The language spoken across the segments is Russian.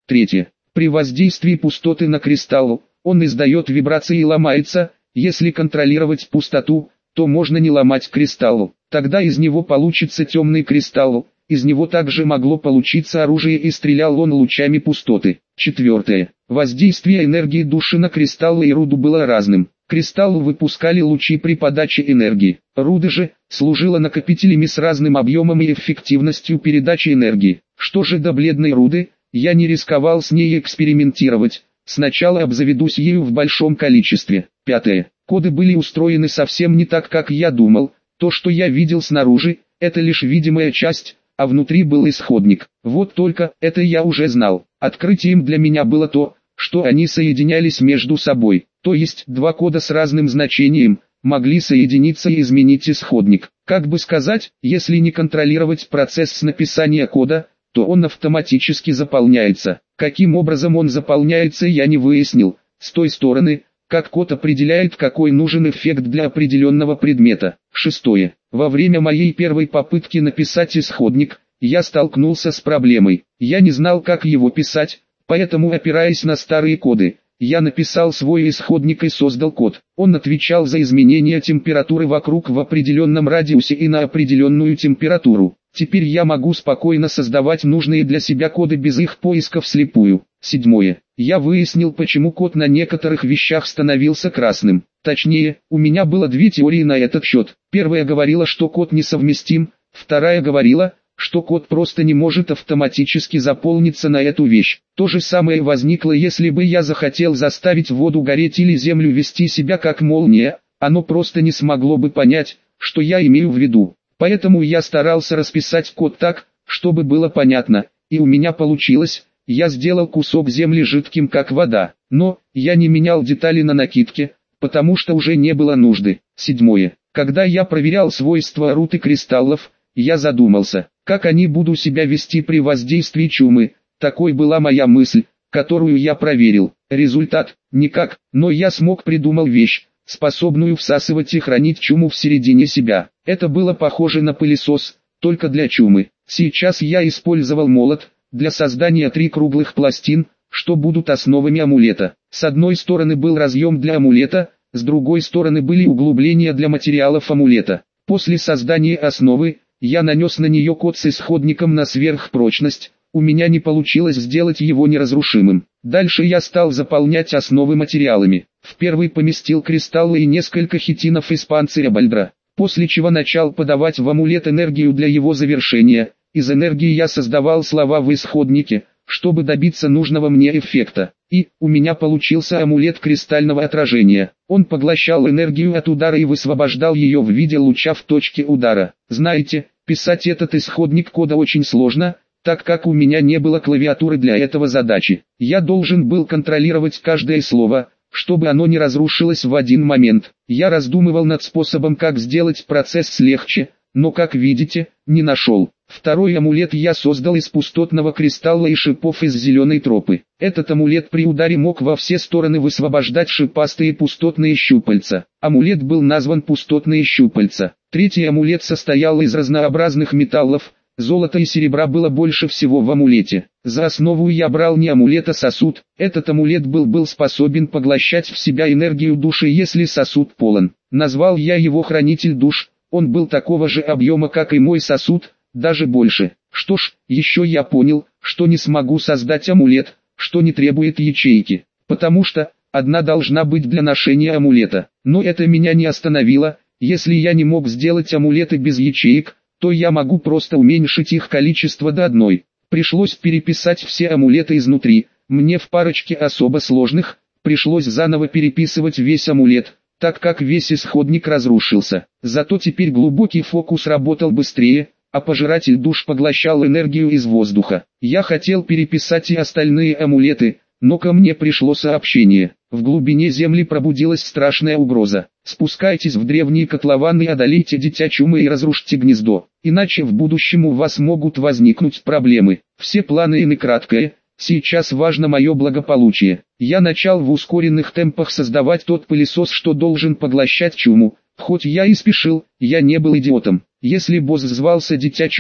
Третье. При воздействии пустоты на кристалл, он издает вибрации и ломается. Если контролировать пустоту, то можно не ломать кристалл. Тогда из него получится темный кристалл. Из него также могло получиться оружие, и стрелял он лучами пустоты. Четвертое. Воздействие энергии души на кристаллы и руду было разным. Кристаллы выпускали лучи при подаче энергии. Руда же служила накопителями с разным объемом и эффективностью передачи энергии. Что же до бледной руды, я не рисковал с ней экспериментировать. Сначала обзаведусь ею в большом количестве. Пятое. Коды были устроены совсем не так, как я думал. То, что я видел снаружи, это лишь видимая часть, а внутри был исходник. Вот только это я уже знал. Открытием для меня было то, что они соединялись между собой. То есть два кода с разным значением могли соединиться и изменить исходник. Как бы сказать, если не контролировать процесс написания кода, то он автоматически заполняется. Каким образом он заполняется, я не выяснил. С той стороны, как код определяет, какой нужен эффект для определенного предмета. Шестое. Во время моей первой попытки написать исходник, я столкнулся с проблемой. Я не знал, как его писать, поэтому, опираясь на старые коды, я написал свой исходник и создал код. Он отвечал за изменение температуры вокруг в определенном радиусе и на определенную температуру. Теперь я могу спокойно создавать нужные для себя коды без их поиска вслепую. Седьмое. Я выяснил, почему код на некоторых вещах становился красным. Точнее, у меня было две теории на этот счет. Первая говорила, что код несовместим, вторая говорила, что код просто не может автоматически заполниться на эту вещь. То же самое возникло, если бы я захотел заставить воду гореть или землю вести себя как молния, оно просто не смогло бы понять, что я имею в виду. Поэтому я старался расписать код так, чтобы было понятно, и у меня получилось. Я сделал кусок земли жидким как вода, но я не менял детали на накидке, потому что уже не было нужды. Седьмое. Когда я проверял свойства руд и кристаллов, я задумался, как они будут себя вести при воздействии чумы. Такой была моя мысль, которую я проверил. Результат – никак, но я смог придумал вещь, способную всасывать и хранить чуму в середине себя. Это было похоже на пылесос, только для чумы. Сейчас я использовал молот для создания 3 круглых пластин, что будут основами амулета. С одной стороны был разъем для амулета, с другой стороны были углубления для материалов амулета. После создания основы, я нанес на нее код с исходником на сверхпрочность. У меня не получилось сделать его неразрушимым. Дальше я стал заполнять основы материалами. В первый поместил кристаллы и несколько хитинов из панциря Бальдра, после чего начал подавать в амулет энергию для его завершения. Из энергии я создавал слова в исходнике, чтобы добиться нужного мне эффекта. И у меня получился амулет кристального отражения. Он поглощал энергию от удара и высвобождал ее в виде луча в точке удара. Знаете, писать этот исходник кода очень сложно, так как у меня не было клавиатуры для этого задачи. Я должен был контролировать каждое слово, чтобы оно не разрушилось в один момент. Я раздумывал над способом, как сделать процесс легче, но, как видите, не нашел. Второй амулет я создал из пустотного кристалла и шипов из зеленой тропы. Этот амулет при ударе мог во все стороны высвобождать шипастые пустотные щупальца. Амулет был назван «Пустотные щупальца». Третий амулет состоял из разнообразных металлов. Золота и серебра было больше всего в амулете. За основу я брал не амулет, а сосуд. Этот амулет был способен поглощать в себя энергию души, если сосуд полон. Назвал я его «Хранитель душ». Он был такого же объема, как и мой сосуд, даже больше. Что ж, еще я понял, что не смогу создать амулет, что не требует ячейки, потому что одна должна быть для ношения амулета. Но это меня не остановило. Если я не мог сделать амулеты без ячеек, то я могу просто уменьшить их количество до одной. Пришлось переписать все амулеты изнутри. Мне в парочке особо сложных пришлось заново переписывать весь амулет, так как весь исходник разрушился. Зато теперь глубокий фокус работал быстрее, а пожиратель душ поглощал энергию из воздуха. Я хотел переписать и остальные амулеты, но ко мне пришло сообщение. В глубине земли пробудилась страшная угроза. Спускайтесь в древние котлованы и одолейте дитя чумы и разрушьте гнездо, иначе в будущем у вас могут возникнуть проблемы. Все планы ины краткое, сейчас важно мое благополучие. Я начал в ускоренных темпах создавать тот пылесос, что должен поглощать чуму. Хоть я и спешил, я не был идиотом. Если босс звался Дитя Чумы,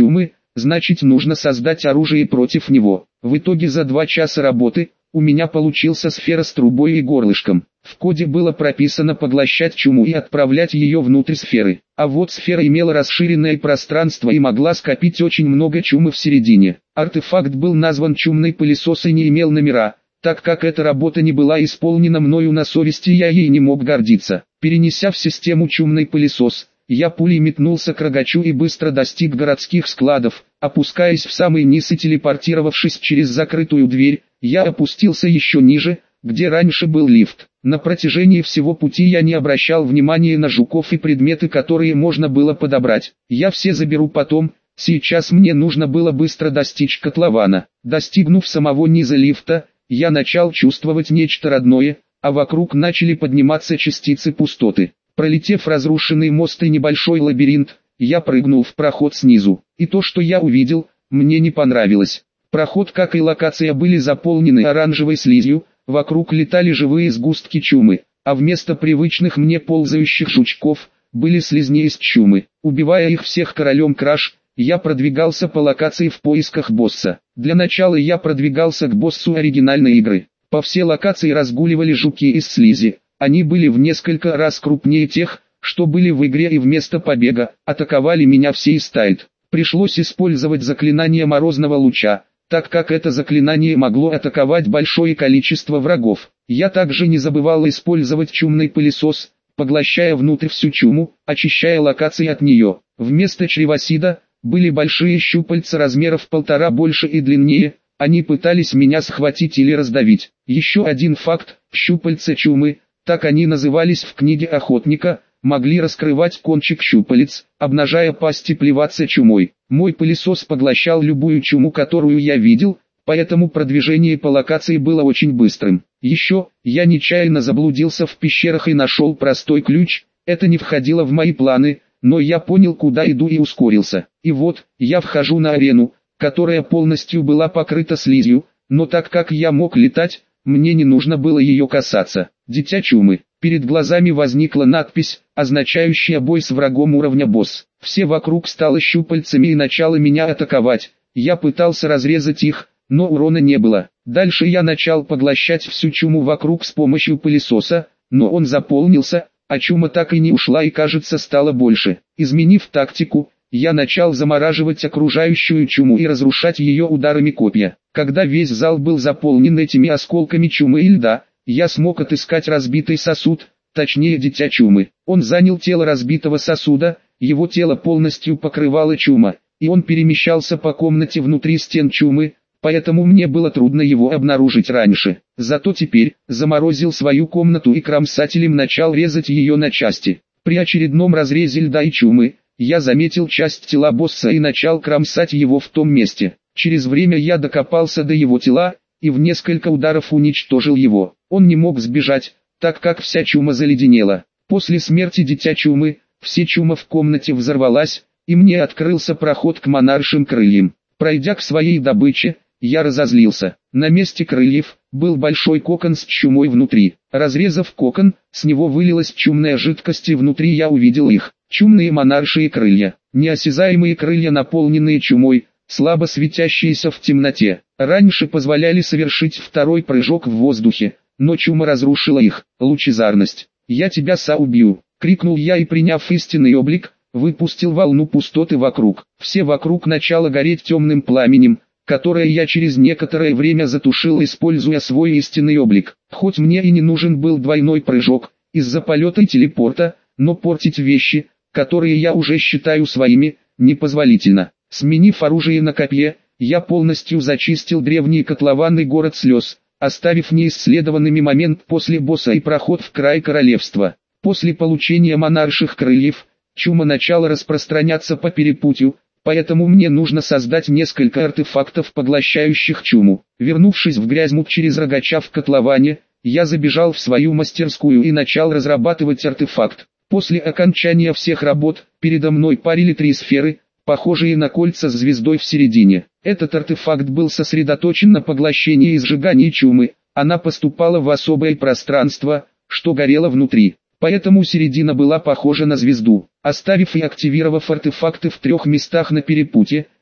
значит нужно создать оружие против него. В итоге за 2 часа работы, у меня получился сфера с трубой и горлышком. В коде было прописано поглощать чуму и отправлять ее внутрь сферы. А вот сфера имела расширенное пространство и могла скопить очень много чумы в середине. Артефакт был назван «Чумный пылесос» и не имел номера. Так как эта работа не была исполнена мною на совести, я ей не мог гордиться. Перенеся в систему «Чумный пылесос», я пулей метнулся к рогачу и быстро достиг городских складов. Опускаясь в самый низ и телепортировавшись через закрытую дверь, я опустился еще ниже, где раньше был лифт. На протяжении всего пути я не обращал внимания на жуков и предметы, которые можно было подобрать. Я все заберу потом, сейчас мне нужно было быстро достичь котлована. Достигнув самого низа лифта, я начал чувствовать нечто родное, а вокруг начали подниматься частицы пустоты. Пролетев разрушенный мост и небольшой лабиринт, я прыгнул в проход снизу. И то, что я увидел, мне не понравилось. Проход, как и локация, были заполнены оранжевой слизью, вокруг летали живые сгустки чумы, а вместо привычных мне ползающих жучков, были слизни из чумы. Убивая их всех королем Краш, я продвигался по локации в поисках босса. Для начала я продвигался к боссу оригинальной игры. По всей локации разгуливали жуки из слизи. Они были в несколько раз крупнее тех, что были в игре, и вместо побега, атаковали меня всей стаей. Пришлось использовать заклинание морозного луча, так как это заклинание могло атаковать большое количество врагов. Я также не забывал использовать чумный пылесос, поглощая внутрь всю чуму, очищая локации от нее. Вместо чревосида, были большие щупальца размеров 1,5 больше и длиннее, они пытались меня схватить или раздавить. Еще один факт, щупальца чумы, так они назывались в книге охотника, могли раскрывать кончик щупалец, обнажая пасть и плеваться чумой. Мой пылесос поглощал любую чуму, которую я видел, поэтому продвижение по локации было очень быстрым. Еще, я нечаянно заблудился в пещерах и нашел простой ключ, это не входило в мои планы, но я понял, куда иду, и ускорился. И вот, я вхожу на арену, которая полностью была покрыта слизью, но так как я мог летать, мне не нужно было ее касаться. Дитя чумы. Перед глазами возникла надпись, означающая бой с врагом уровня босс. Все вокруг стало щупальцами и начало меня атаковать. Я пытался разрезать их, но урона не было. Дальше я начал поглощать всю чуму вокруг с помощью пылесоса, но он заполнился, а чума так и не ушла и, кажется, стало больше. Изменив тактику, я начал замораживать окружающую чуму и разрушать ее ударами копья. Когда весь зал был заполнен этими осколками чумы и льда, я смог отыскать разбитый сосуд, точнее дитя чумы. Он занял тело разбитого сосуда, его тело полностью покрывало чума, и он перемещался по комнате внутри стен чумы, поэтому мне было трудно его обнаружить раньше. Зато теперь, заморозил свою комнату и кромсателем начал резать ее на части. При очередном разрезе льда и чумы, я заметил часть тела босса и начал кромсать его в том месте. Через время я докопался до его тела, и в несколько ударов уничтожил его. Он не мог сбежать, так как вся чума заледенела. После смерти дитя чумы, вся чума в комнате взорвалась, и мне открылся проход к монаршим крыльям. Пройдя к своей добыче, я разозлился. На месте крыльев был большой кокон с чумой внутри. Разрезав кокон, с него вылилась чумная жидкость, и внутри я увидел их. Чумные монаршие крылья. Неосязаемые крылья, наполненные чумой, слабо светящиеся в темноте. Раньше позволяли совершить второй прыжок в воздухе, но чума разрушила их. Лучезарность. «Я тебя убью!» — крикнул я и, приняв истинный облик, выпустил волну пустоты вокруг. Все вокруг начало гореть темным пламенем, которое я через некоторое время затушил, используя свой истинный облик. Хоть мне и не нужен был двойной прыжок, из-за полета и телепорта, но портить вещи, которые я уже считаю своими, непозволительно. Сменив оружие на копье, я полностью зачистил древний котлованный город слез, оставив неисследованными момент после босса и проход в край королевства. После получения монарших крыльев, чума начала распространяться по перепутью, поэтому мне нужно создать несколько артефактов, поглощающих чуму. Вернувшись в Грязьмут через рогача в котловане, я забежал в свою мастерскую и начал разрабатывать артефакт. После окончания всех работ, передо мной парили 3 сферы, похожие на кольца с звездой в середине. Этот артефакт был сосредоточен на поглощении и сжигании чумы, она поступала в особое пространство, что горело внутри. Поэтому середина была похожа на звезду. Оставив и активировав артефакты в 3 местах на перепутье,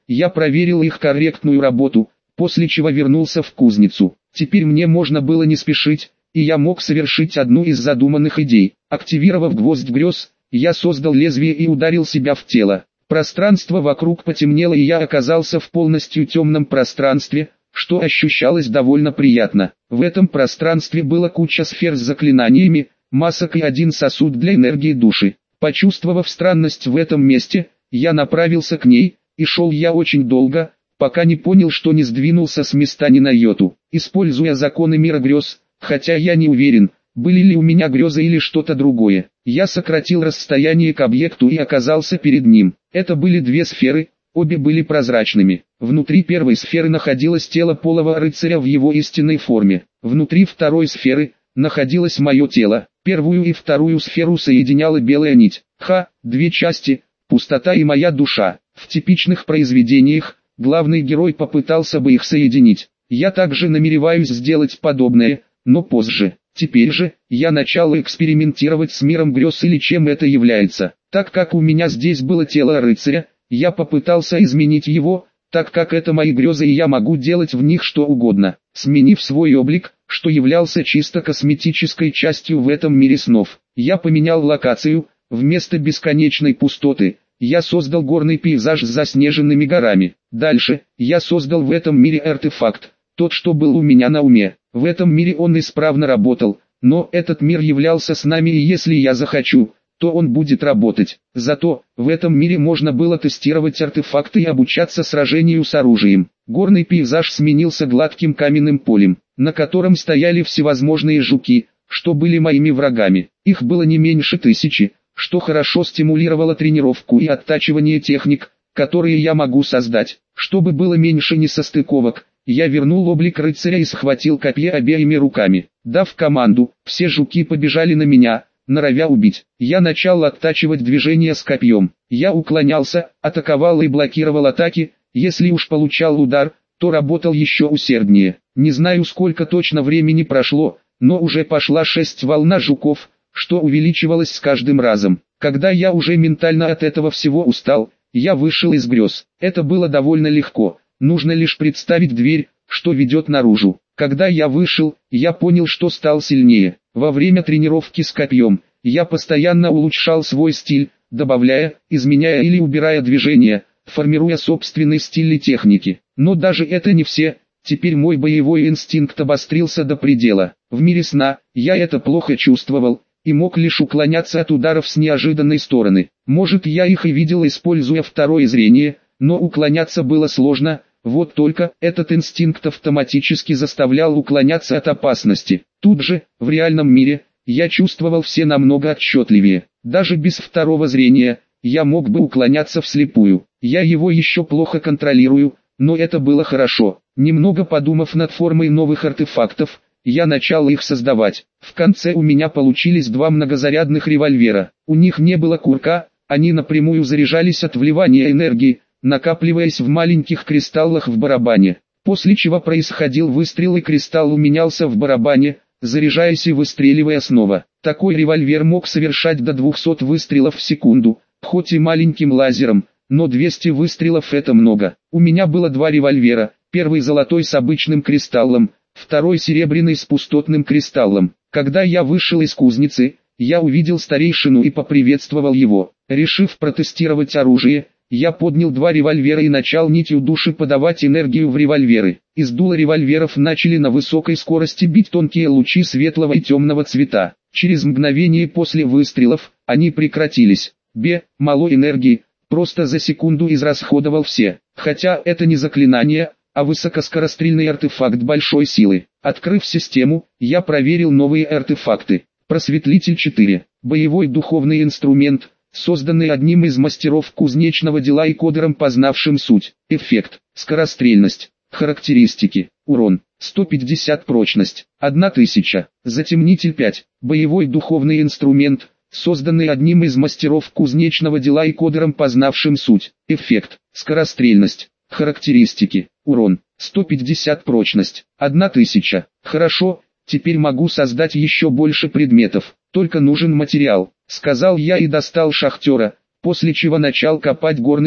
Я проверил их корректную работу, после чего вернулся в кузницу. Теперь мне можно было не спешить, и я мог совершить одну из задуманных идей. Активировав гвоздь грез, я создал лезвие и ударил себя в тело. Пространство вокруг потемнело, и я оказался в полностью темном пространстве, что ощущалось довольно приятно. В этом пространстве была куча сфер с заклинаниями, масок и один сосуд для энергии души. Почувствовав странность в этом месте, я направился к ней, и шел я очень долго, пока не понял, что не сдвинулся с места ни на йоту. Используя законы мира грез, хотя я не уверен, были ли у меня грезы или что-то другое, я сократил расстояние к объекту и оказался перед ним. Это были две сферы, обе были прозрачными. Внутри первой сферы находилось тело полого рыцаря в его истинной форме. Внутри второй сферы находилось мое тело. Первую и вторую сферу соединяла белая нить. Две части, пустота и моя душа. В типичных произведениях главный герой попытался бы их соединить. Я также намереваюсь сделать подобное, но позже. Теперь же, я начал экспериментировать с миром грез или чем это является. Так как у меня здесь было тело рыцаря, я попытался изменить его, так как это мои грезы и я могу делать в них что угодно. Сменив свой облик, что являлся чисто косметической частью в этом мире снов, я поменял локацию, вместо бесконечной пустоты, я создал горный пейзаж с заснеженными горами. Дальше, я создал в этом мире артефакт, тот, что был у меня на уме. В этом мире он исправно работал, но этот мир являлся с нами, и если я захочу, то он будет работать. Зато, в этом мире можно было тестировать артефакты и обучаться сражению с оружием. Горный пейзаж сменился гладким каменным полем, на котором стояли всевозможные жуки, что были моими врагами. Их было не меньше 1000, что хорошо стимулировало тренировку и оттачивание техник, которые я могу создать. Чтобы было меньше несостыковок, я вернул облик рыцаря и схватил копье обеими руками. Дав команду, все жуки побежали на меня, норовя убить. Я начал оттачивать движение с копьем. Я уклонялся, атаковал и блокировал атаки. Если уж получал удар, то работал еще усерднее. Не знаю, сколько точно времени прошло, но уже пошла 6 волна жуков, что увеличивалось с каждым разом. Когда я уже ментально от этого всего устал, я вышел из грез. Это было довольно легко. Нужно лишь представить дверь, что ведет наружу. Когда я вышел, я понял, что стал сильнее. Во время тренировки с копьем, я постоянно улучшал свой стиль, добавляя, изменяя или убирая движения, формируя собственный стиль и техники. Но даже это не все. Теперь мой боевой инстинкт обострился до предела. В мире сна, я это плохо чувствовал, и мог лишь уклоняться от ударов с неожиданной стороны. Может, я их и видел, используя второе зрение, но уклоняться было сложно. Вот только этот инстинкт автоматически заставлял уклоняться от опасности. Тут же, в реальном мире, я чувствовал все намного отчетливее. Даже без второго зрения, я мог бы уклоняться вслепую. Я его еще плохо контролирую, но это было хорошо. Немного подумав над формой новых артефактов, я начал их создавать. В конце у меня получились 2 многозарядных револьвера. У них не было курка, они напрямую заряжались от вливания энергии, накапливаясь в маленьких кристаллах в барабане, после чего происходил выстрел и кристалл уменялся в барабане, заряжаясь и выстреливая снова. Такой револьвер мог совершать до 200 выстрелов в секунду, хоть и маленьким лазером, но 200 выстрелов это много. У меня было 2 револьвера, первый золотой с обычным кристаллом, второй серебряный с пустотным кристаллом. Когда я вышел из кузницы, я увидел старейшину и поприветствовал его. Решив протестировать оружие, я поднял 2 револьвера и начал нитью души подавать энергию в револьверы. Из дула револьверов начали на высокой скорости бить тонкие лучи светлого и темного цвета. Через мгновение после выстрелов, они прекратились. Мало энергии, просто за секунду израсходовал все. Хотя это не заклинание, а высокоскорострельный артефакт большой силы. Открыв систему, я проверил новые артефакты. Просветлитель 4. Боевой духовный инструмент, созданный одним из мастеров кузнечного дела и кодером, познавшим суть. Эффект. Скорострельность. Характеристики. Урон. 150. Прочность. 1000. Затемнитель 5. Боевой духовный инструмент, созданный одним из мастеров кузнечного дела и кодером, познавшим суть. Эффект. Скорострельность. Характеристики. Урон. 150. Прочность. 1000. Хорошо, теперь могу создать еще больше предметов. Только нужен материал, сказал я и достал шахтера, после чего начал копать горный пик.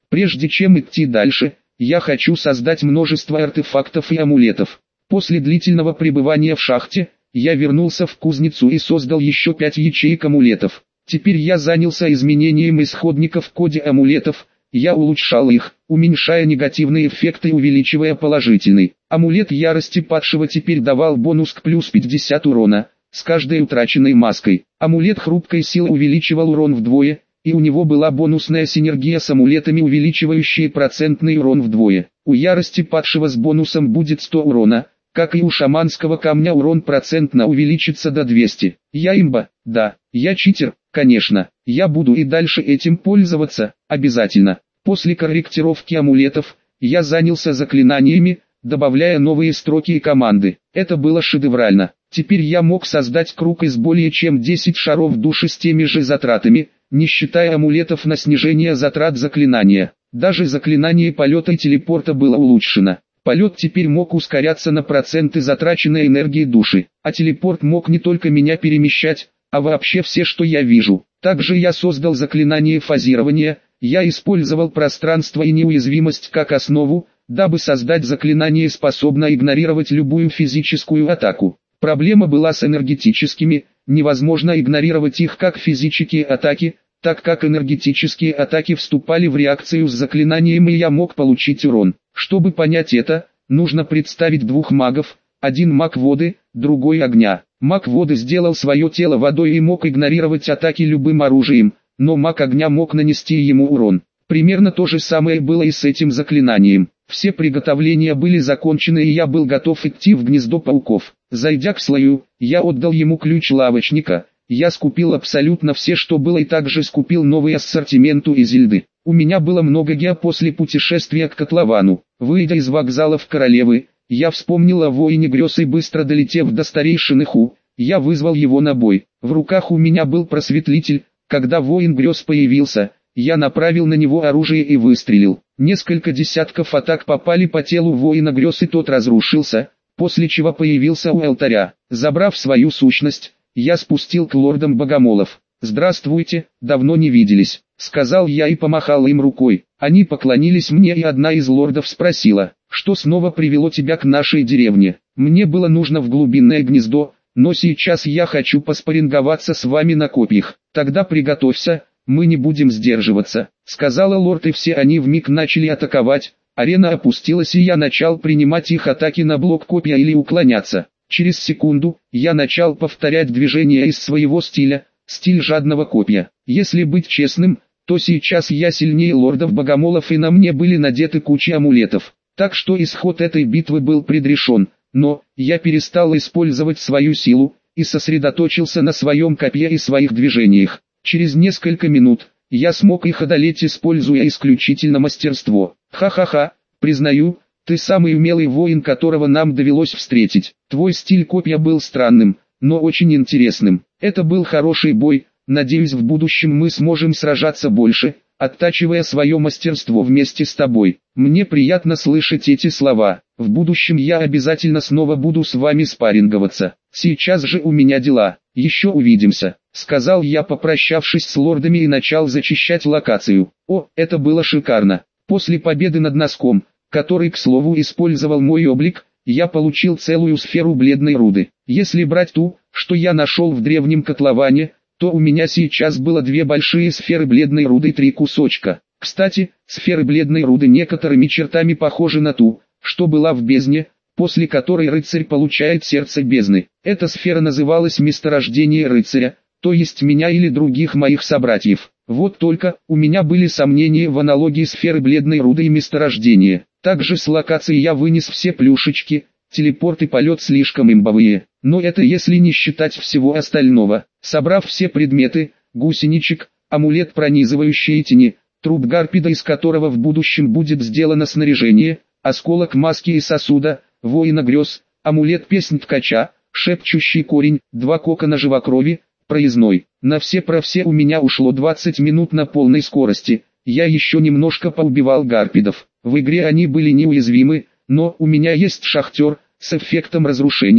Прежде чем идти дальше, я хочу создать множество артефактов и амулетов. После длительного пребывания в шахте, я вернулся в кузницу и создал еще 5 ячеек амулетов. Теперь я занялся изменением исходников в коде амулетов. Я улучшал их, уменьшая негативные эффекты и увеличивая положительный. Амулет ярости падшего теперь давал бонус к плюс 50 урона, с каждой утраченной маской. Амулет хрупкой силы увеличивал урон вдвое, и у него была бонусная синергия с амулетами, увеличивающие процентный урон вдвое. У ярости падшего с бонусом будет 100 урона, как и у шаманского камня урон процентно увеличится до 200. Я имба, да, я читер, конечно, я буду и дальше этим пользоваться, обязательно. После корректировки амулетов, я занялся заклинаниями, добавляя новые строки и команды. Это было шедеврально. Теперь я мог создать круг из более чем 10 шаров души с теми же затратами, не считая амулетов на снижение затрат заклинания. Даже заклинание полета и телепорта было улучшено. Полет теперь мог ускоряться на проценты затраченной энергии души, а телепорт мог не только меня перемещать, а вообще все, что я вижу. Также я создал заклинание фазирования. Я использовал пространство и неуязвимость как основу, дабы создать заклинание, способное игнорировать любую физическую атаку. Проблема была с энергетическими, невозможно игнорировать их как физические атаки, так как энергетические атаки вступали в реакцию с заклинанием, и я мог получить урон. Чтобы понять это, нужно представить двух магов, один маг воды, другой огня. Маг воды сделал свое тело водой и мог игнорировать атаки любым оружием, но маг огня мог нанести ему урон. Примерно то же самое было и с этим заклинанием. Все приготовления были закончены, и я был готов идти в гнездо пауков. Зайдя к слою, я отдал ему ключ лавочника. Я скупил абсолютно все, что было, и также скупил новый ассортимент у Изильды. У меня было много гео после путешествия к котловану. Выйдя из вокзалов Королевы, я вспомнил о воине грез и, быстро долетев до старейшины Ху, я вызвал его на бой. В руках у меня был просветлитель. Когда воин грез появился, я направил на него оружие и выстрелил. Несколько десятков атак попали по телу воина грез, и тот разрушился, после чего появился у алтаря. Забрав свою сущность, я спустил к лордам богомолов. «Здравствуйте, давно не виделись», — сказал я и помахал им рукой. Они поклонились мне, и одна из лордов спросила: «Что снова привело тебя к нашей деревне?» «Мне было нужно в глубинное гнездо, но сейчас я хочу поспарринговаться с вами на копьях». «Тогда приготовься, мы не будем сдерживаться», — сказала лорд, и все они вмиг начали атаковать. Арена опустилась, и я начал принимать их атаки на блок копья или уклоняться. Через секунду, я начал повторять движения из своего стиля, стиль жадного копья. Если быть честным, то сейчас я сильнее лордов-богомолов, и на мне были надеты куча амулетов. Так что исход этой битвы был предрешен, но я перестал использовать свою силу и сосредоточился на своем копье и своих движениях. Через несколько минут я смог их одолеть, используя исключительно мастерство. Ха-ха-ха, признаю, ты самый умелый воин, которого нам довелось встретить. Твой стиль копья был странным, но очень интересным. Это был хороший бой, надеюсь, в будущем мы сможем сражаться больше, оттачивая свое мастерство вместе с тобой. Мне приятно слышать эти слова. В будущем я обязательно снова буду с вами спарринговаться. Сейчас же у меня дела. Еще увидимся, сказал я, попрощавшись с лордами, и начал зачищать локацию. О, это было шикарно. После победы над носком, который, к слову, использовал мой облик, я получил целую сферу бледной руды. Если брать ту, что я нашел в древнем котловане, то у меня сейчас было 2 большие сферы бледной руды и 3 кусочка. Кстати, сферы бледной руды некоторыми чертами похожи на ту, что была в бездне, после которой рыцарь получает сердце бездны. Эта сфера называлась месторождение рыцаря, то есть меня или других моих собратьев. Вот только, у меня были сомнения в аналогии сферы бледной руды и месторождения. Также с локации я вынес все плюшечки, телепорт и полет слишком имбовые. Но это если не считать всего остального. Собрав все предметы, гусеничек, амулет пронизывающие тени, труп гарпида, из которого в будущем будет сделано снаряжение, осколок маски и сосуда, воина грез, амулет песнь ткача, шепчущий корень, 2 кокона живокрови, проездной. На все про все у меня ушло 20 минут на полной скорости. Я еще немножко поубивал гарпидов. В игре они были неуязвимы, но у меня есть шахтер с эффектом разрушения,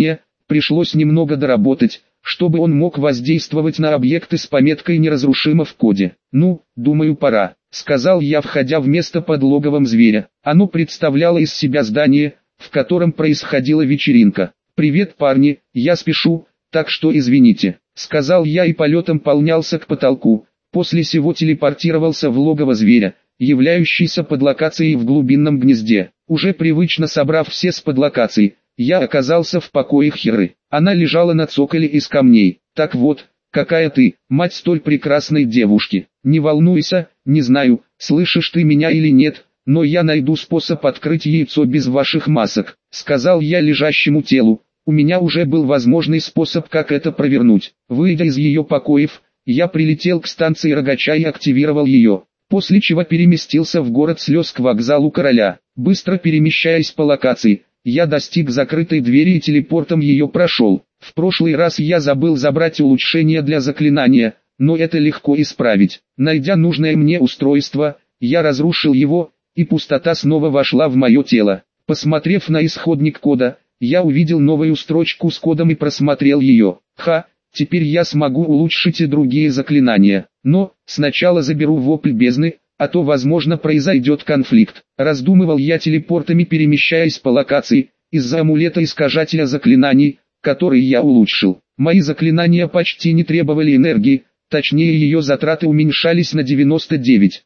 пришлось немного доработать, чтобы он мог воздействовать на объекты с пометкой «неразрушимо» в коде. «Ну, думаю, пора», — сказал я, входя в место под логовом зверя. Оно представляло из себя здание, в котором происходила вечеринка. «Привет, парни, я спешу, так что извините», — сказал я и полетом поднялся к потолку, после сего телепортировался в логово зверя, являющийся подлокацией в глубинном гнезде. Уже привычно собрав все с подлокаций, я оказался в покоях Хиры. Она лежала на цоколе из камней. «Так вот, какая ты, мать столь прекрасной девушки. Не волнуйся, не знаю, слышишь ты меня или нет, но я найду способ открыть яйцо без ваших масок», — сказал я лежащему телу. У меня уже был возможный способ, как это провернуть. Выйдя из ее покоев, я прилетел к станции Рогача и активировал ее, после чего переместился в город слез к вокзалу короля. Быстро перемещаясь по локации, я достиг закрытой двери и телепортом ее прошел. В прошлый раз я забыл забрать улучшение для заклинания, но это легко исправить. Найдя нужное мне устройство, я разрушил его, и пустота снова вошла в мое тело. Посмотрев на исходник кода, я увидел новую строчку с кодом и просмотрел ее. Теперь я смогу улучшить и другие заклинания. Но, сначала заберу вопль бездны, а то возможно произойдет конфликт. Раздумывал я телепортами, перемещаясь по локации, из-за амулета искажателя заклинаний, который я улучшил. Мои заклинания почти не требовали энергии, точнее ее затраты уменьшались на 99.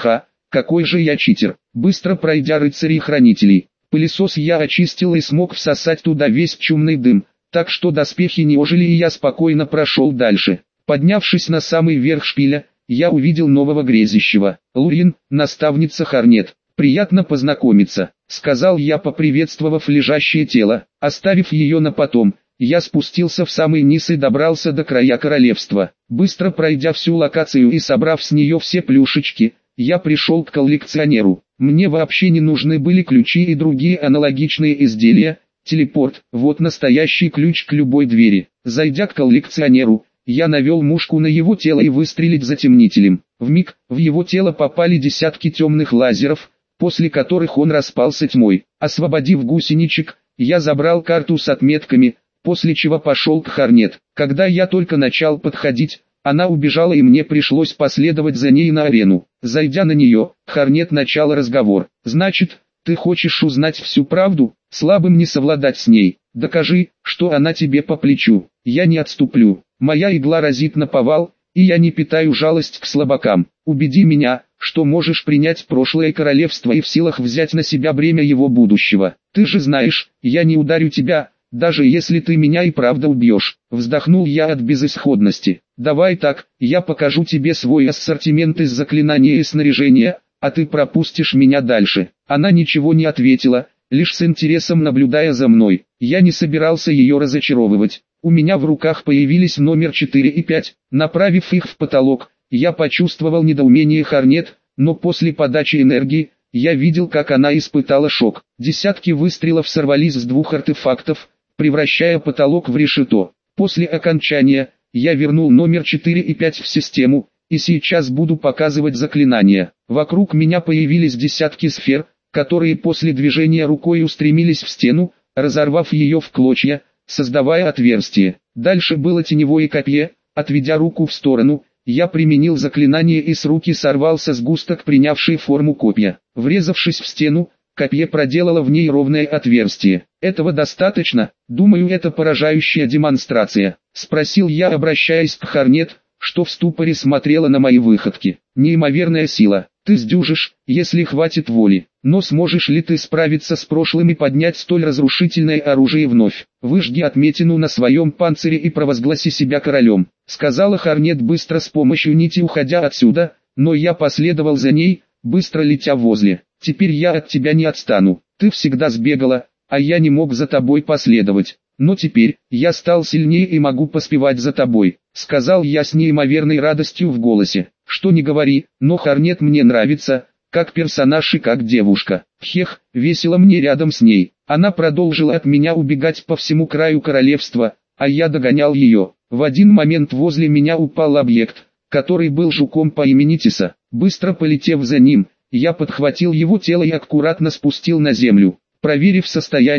Какой же я читер. Быстро пройдя рыцарей-хранителей, пылесос я очистил и смог всосать туда весь чумный дым, так что доспехи не ожили и я спокойно прошел дальше. Поднявшись на самый верх шпиля, я увидел нового грезящего. «Лурин, наставница Хорнет, приятно познакомиться», — сказал я, поприветствовав лежащее тело. Оставив ее на потом, я спустился в самый низ и добрался до края королевства. Быстро пройдя всю локацию и собрав с нее все плюшечки, я пришел к коллекционеру. Мне вообще не нужны были ключи и другие аналогичные изделия. Телепорт — вот настоящий ключ к любой двери. Зайдя к коллекционеру, я навел мушку на его тело и выстрелить затемнителем. Вмиг в его тело попали десятки темных лазеров, после которых он распался тьмой. Освободив гусеничек, я забрал карту с отметками, после чего пошел к Хорнет. Когда я только начал подходить, она убежала и мне пришлось последовать за ней на арену. Зайдя на нее, Хорнет начал разговор. «Значит, ты хочешь узнать всю правду? Слабым не совладать с ней. Докажи, что она тебе по плечу. Я не отступлю. Моя игла разит наповал, и я не питаю жалость к слабакам. Убеди меня, что можешь принять прошлое королевство и в силах взять на себя бремя его будущего. Ты же знаешь, я не ударю тебя, даже если ты меня и правда убьешь». Вздохнул я от безысходности. «Давай так, я покажу тебе свой ассортимент из заклинания и снаряжения, а ты пропустишь меня дальше». Она ничего не ответила, лишь с интересом наблюдая за мной. Я не собирался ее разочаровывать. У меня в руках появились номер 4 и 5. Направив их в потолок, я почувствовал недоумение Хорнет, но после подачи энергии, я видел, как она испытала шок. Десятки выстрелов сорвались с двух артефактов, превращая потолок в решето. После окончания, я вернул номер 4 и 5 в систему, и сейчас буду показывать заклинания. Вокруг меня появились десятки сфер, которые после движения рукой устремились в стену, разорвав ее в клочья, создавая отверстие. Дальше было теневое копье. Отведя руку в сторону, я применил заклинание и с руки сорвался сгусток, принявший форму копья. Врезавшись в стену, копье проделало в ней ровное отверстие. «Этого достаточно? Думаю, это поражающая демонстрация», — спросил я, обращаясь к Хорнет, что в ступоре смотрела на мои выходки. «Неимоверная сила. Ты сдюжишь, если хватит воли. Но сможешь ли ты справиться с прошлым и поднять столь разрушительное оружие вновь? Выжги отметину на своем панцире и провозгласи себя королем», — сказала Хорнет, быстро с помощью нити уходя отсюда, но я последовал за ней, быстро летя возле. «Теперь я от тебя не отстану. Ты всегда сбегала, а я не мог за тобой последовать. Но теперь, я стал сильнее и могу поспевать за тобой», — сказал я с неимоверной радостью в голосе. «Что ни говори, но Хорнет мне нравится, как персонаж и как девушка. Весело мне рядом с ней». Она продолжила от меня убегать по всему краю королевства, а я догонял ее. В один момент возле меня упал объект, который был жуком по имени Тиса. Быстро полетев за ним, я подхватил его тело и аккуратно спустил на землю. Проверив состояние,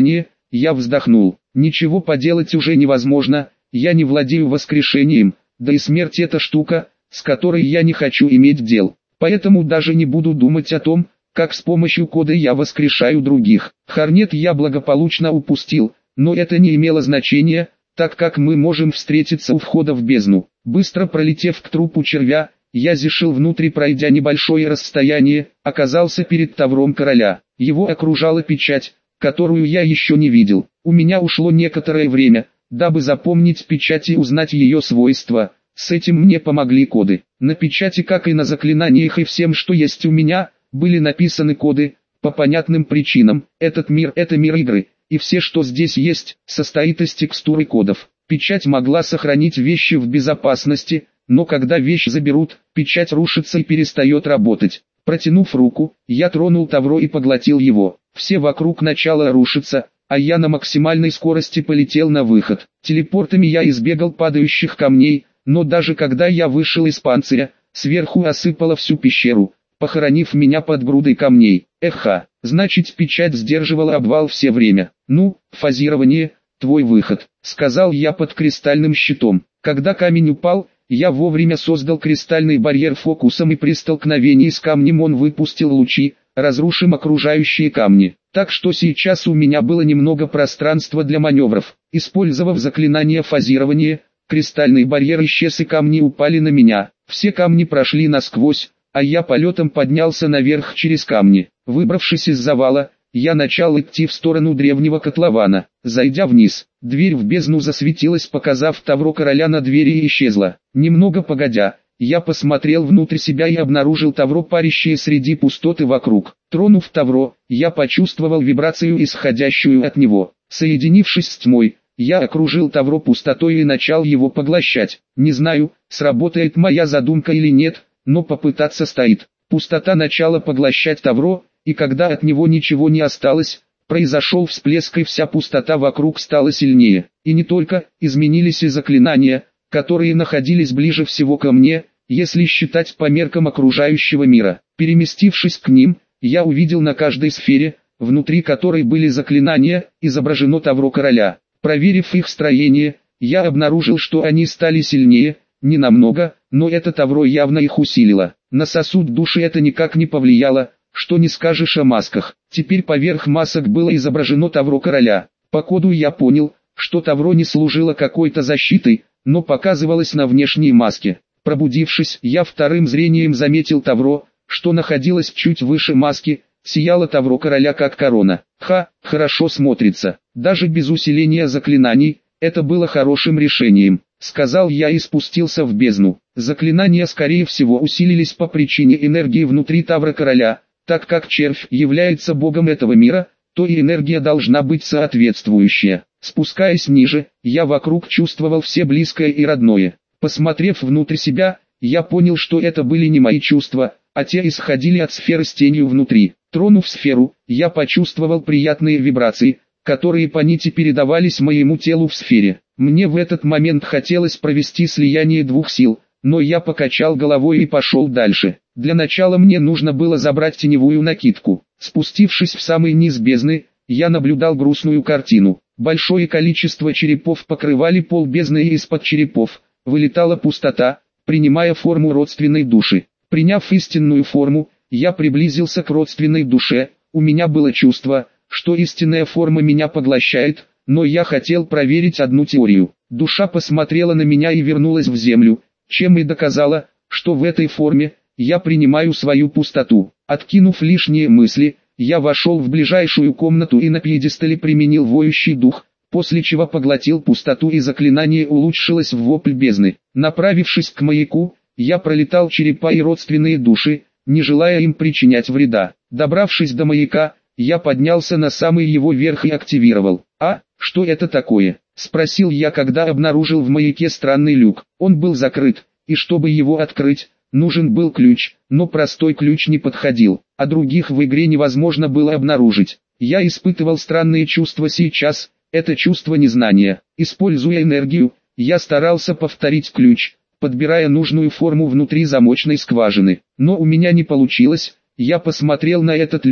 я вздохнул. Ничего поделать уже невозможно, я не владею воскрешением, да и смерть это штука, с которой я не хочу иметь дел. Поэтому даже не буду думать о том, как с помощью кода я воскрешаю других. Хорнет я благополучно упустил, но это не имело значения, так как мы можем встретиться у входа в бездну. Быстро пролетев к трупу червя, я зашел внутрь, пройдя небольшое расстояние, оказался перед тавром короля. Его окружала печать, которую я еще не видел. У меня ушло некоторое время, дабы запомнить печать и узнать ее свойства. С этим мне помогли коды. На печати, как и на заклинаниях и всем, что есть у меня, были написаны коды. По понятным причинам, этот мир – это мир игры, и все, что здесь есть, состоит из текстур и кодов. Печать могла сохранить вещи в безопасности, но когда вещь заберут, печать рушится и перестает работать. Протянув руку, я тронул тавро и поглотил его. Все вокруг начало рушиться, а я на максимальной скорости полетел на выход. Телепортами я избегал падающих камней, но даже когда я вышел из панциря, сверху осыпало всю пещеру, похоронив меня под грудой камней. Эха, значит печать сдерживала обвал все время. Ну, фазирование, твой выход, сказал я под кристальным щитом. Когда камень упал, я вовремя создал кристальный барьер фокусом, и при столкновении с камнем он выпустил лучи, разрушив окружающие камни. Так что сейчас у меня было немного пространства для маневров. Использовав заклинание фазирования, кристальный барьер исчез и камни упали на меня. Все камни прошли насквозь, а я полетом поднялся наверх через камни. Выбравшись из завала, я начал идти в сторону древнего котлована. Зайдя вниз, дверь в бездну засветилась, показав тавро короля на двери, и исчезла. Немного погодя, я посмотрел внутрь себя и обнаружил тавро, парящее среди пустоты вокруг. Тронув тавро, я почувствовал вибрацию, исходящую от него. Соединившись с тьмой, я окружил тавро пустотой и начал его поглощать. Не знаю, сработает моя задумка или нет, но попытаться стоит. Пустота начала поглощать тавро, и когда от него ничего не осталось, произошел всплеск, и вся пустота вокруг стала сильнее. И не только, изменились и заклинания, которые находились ближе всего ко мне, если считать по меркам окружающего мира. Переместившись к ним, я увидел на каждой сфере, внутри которой были заклинания, изображено тавро короля. Проверив их строение, я обнаружил, что они стали сильнее, не намного, но это тавро явно их усилило. На сосуд души это никак не повлияло, что не скажешь о масках. Теперь поверх масок было изображено тавро короля. По коду я понял, что тавро не служило какой-то защитой, но показывалось на внешней маске. Пробудившись, я вторым зрением заметил тавро, что находилось чуть выше маски, сияло тавро короля как корона. Хорошо смотрится. Даже без усиления заклинаний, это было хорошим решением, сказал я и спустился в бездну. Заклинания скорее всего усилились по причине энергии внутри тавра короля. Так как червь является богом этого мира, то и энергия должна быть соответствующая. Спускаясь ниже, я вокруг чувствовал все близкое и родное. Посмотрев внутрь себя, я понял, что это были не мои чувства, а те исходили от сферы с тенью внутри. Тронув сферу, я почувствовал приятные вибрации, которые по нити передавались моему телу в сфере. Мне в этот момент хотелось провести слияние двух сил, но я покачал головой и пошел дальше. Для начала мне нужно было забрать теневую накидку. Спустившись в самый низ бездны, я наблюдал грустную картину. Большое количество черепов покрывали пол бездны, и из-под черепов вылетала пустота, принимая форму родственной души. Приняв истинную форму, я приблизился к родственной душе. У меня было чувство, что истинная форма меня поглощает, но я хотел проверить одну теорию. Душа посмотрела на меня и вернулась в землю, чем и доказала, что в этой форме я принимаю свою пустоту. Откинув лишние мысли, я вошел в ближайшую комнату и на пьедестале применил воющий дух, после чего поглотил пустоту, и заклинание улучшилось в вопль бездны. Направившись к маяку, я пролетал черепа и родственные души, не желая им причинять вреда. Добравшись до маяка, я поднялся на самый его верх и активировал. Что это такое? Спросил я, когда обнаружил в маяке странный люк. Он был закрыт, и чтобы его открыть, нужен был ключ, но простой ключ не подходил, а других в игре невозможно было обнаружить. Я испытывал странные чувства сейчас, это чувство незнания. Используя энергию, я старался повторить ключ, подбирая нужную форму внутри замочной скважины. Но у меня не получилось. Я посмотрел на этот люк,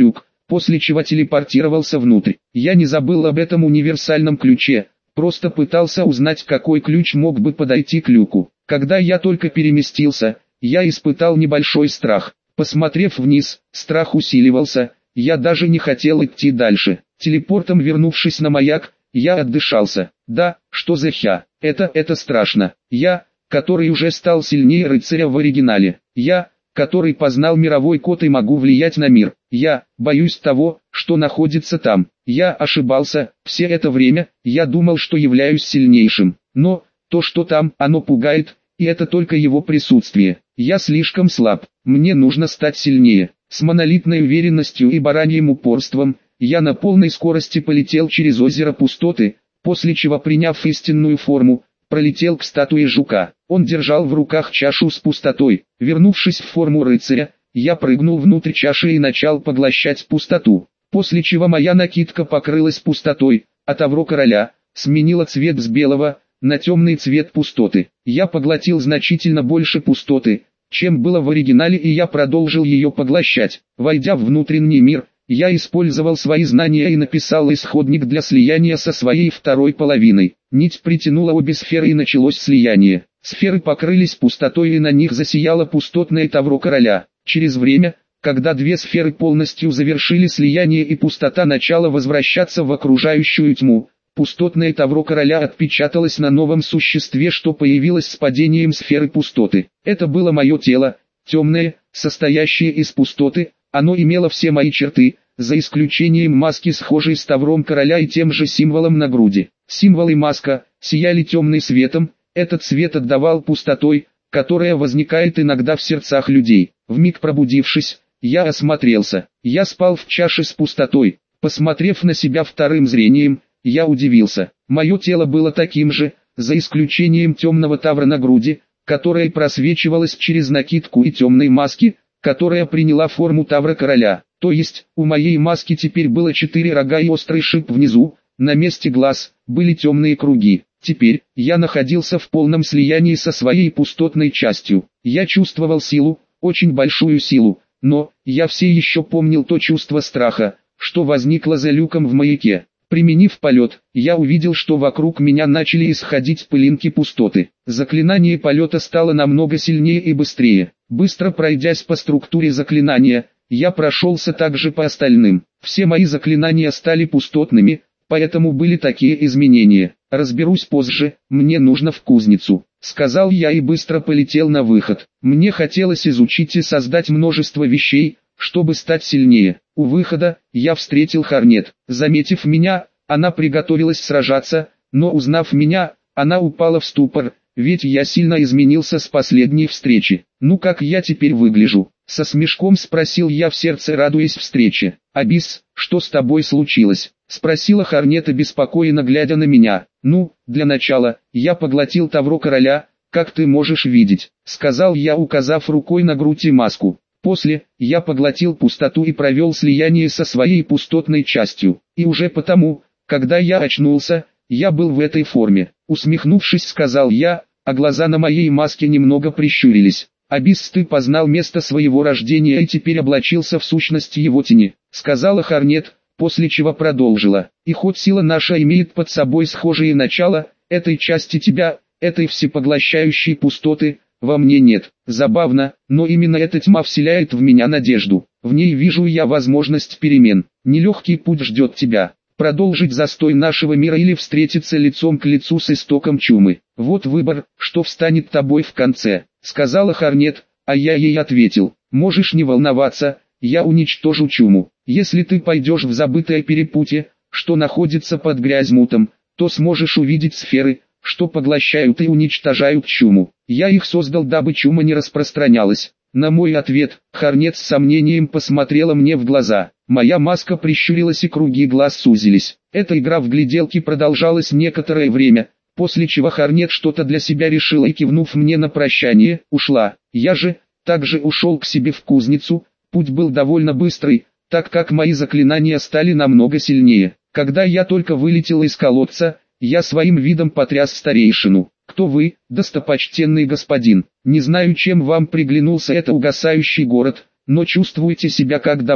после чего телепортировался внутрь. Я не забыл об этом универсальном ключе, просто пытался узнать, какой ключ мог бы подойти к люку. Когда я только переместился, я испытал небольшой страх. Посмотрев вниз, страх усиливался, я даже не хотел идти дальше. Телепортом вернувшись на маяк, я отдышался. Да, что за хя? Это страшно. Я, который уже стал сильнее рыцаря в оригинале. Я, который познал мировой код и могу влиять на мир. Я боюсь того, что находится там. Я ошибался, все это время я думал, что являюсь сильнейшим. Но то, что там, оно пугает, и это только его присутствие. Я слишком слаб, мне нужно стать сильнее. С монолитной уверенностью и бараньим упорством, я на полной скорости полетел через озеро пустоты, после чего, приняв истинную форму, пролетел к статуе жука. Он держал в руках чашу с пустотой. Вернувшись в форму рыцаря, я прыгнул внутрь чаши и начал поглощать пустоту. После чего моя накидка покрылась пустотой, а тавро короля сменила цвет с белого на темный цвет пустоты. Я поглотил значительно больше пустоты, чем было в оригинале, и я продолжил ее поглощать. Войдя в внутренний мир, я использовал свои знания и написал исходник для слияния со своей второй половиной. Нить притянула обе сферы и началось слияние. Сферы покрылись пустотой и на них засияло пустотное тавро короля. Через время, когда две сферы полностью завершили слияние и пустота начала возвращаться в окружающую тьму, пустотное тавро короля отпечаталось на новом существе, что появилось с падением сферы пустоты. Это было мое тело, темное, состоящее из пустоты. Оно имело все мои черты, за исключением маски, схожей с тавром короля и тем же символом на груди. Символ и маска сияли темным светом, этот свет отдавал пустотой, которая возникает иногда в сердцах людей. Вмиг пробудившись, я осмотрелся. Я спал в чаше с пустотой. Посмотрев на себя вторым зрением, я удивился. Мое тело было таким же, за исключением темного тавра на груди, которое просвечивалось через накидку, и темной маски, которая приняла форму тавра короля. То есть, у моей маски теперь было 4 рога и острый шип внизу, на месте глаз были темные круги. Теперь, я находился в полном слиянии со своей пустотной частью. Я чувствовал силу, очень большую силу, но, я все еще помнил то чувство страха, что возникло за люком в маяке. Применив полет, я увидел, что вокруг меня начали исходить пылинки пустоты. Заклинание полета стало намного сильнее и быстрее. Быстро пройдясь по структуре заклинания, я прошелся также по остальным. Все мои заклинания стали пустотными, поэтому были такие изменения. Разберусь позже, мне нужно в кузницу, сказал я и быстро полетел на выход. Мне хотелось изучить и создать множество вещей, чтобы стать сильнее. У выхода, я встретил Хорнет. Заметив меня, она приготовилась сражаться, но узнав меня, она упала в ступор, ведь я сильно изменился с последней встречи. Ну как я теперь выгляжу? Со смешком спросил я в сердце, радуясь встрече. Абис, что с тобой случилось? Спросила Хорнет, обеспокоенно глядя на меня. Ну, для начала, я поглотил тавро короля, как ты можешь видеть, сказал я, указав рукой на грудь и маску. После, я поглотил пустоту и провел слияние со своей пустотной частью. И уже потому, когда я очнулся, я был в этой форме. Усмехнувшись, сказал я, а глаза на моей маске немного прищурились. Абис, ты познал место своего рождения и теперь облачился в сущность его тени, сказала Хорнет, после чего продолжила. И хоть сила наша имеет под собой схожие начала, этой части тебя, этой всепоглощающей пустоты, во мне нет. Забавно, но именно эта тьма вселяет в меня надежду. В ней вижу я возможность перемен. Нелегкий путь ждет тебя. Продолжить застой нашего мира или встретиться лицом к лицу с истоком чумы. Вот выбор, что встанет тобой в конце, сказала Хорнет, а я ей ответил. Можешь не волноваться, я уничтожу чуму. Если ты пойдешь в забытое перепутье, что находится под Грязьмутом, то сможешь увидеть сферы, что поглощают и уничтожают чуму. Я их создал, дабы чума не распространялась. На мой ответ, Хорнет с сомнением посмотрела мне в глаза. Моя маска прищурилась и круги глаз сузились. Эта игра в гляделки продолжалась некоторое время, после чего Хорнет что-то для себя решила и, кивнув мне на прощание, ушла. Я же, также ушел к себе в кузницу. Путь был довольно быстрый, так как мои заклинания стали намного сильнее. Когда я только вылетел из колодца, я своим видом потряс старейшину. «Кто вы, достопочтенный господин? Не знаю, чем вам приглянулся этот угасающий город, но чувствуете себя как дома.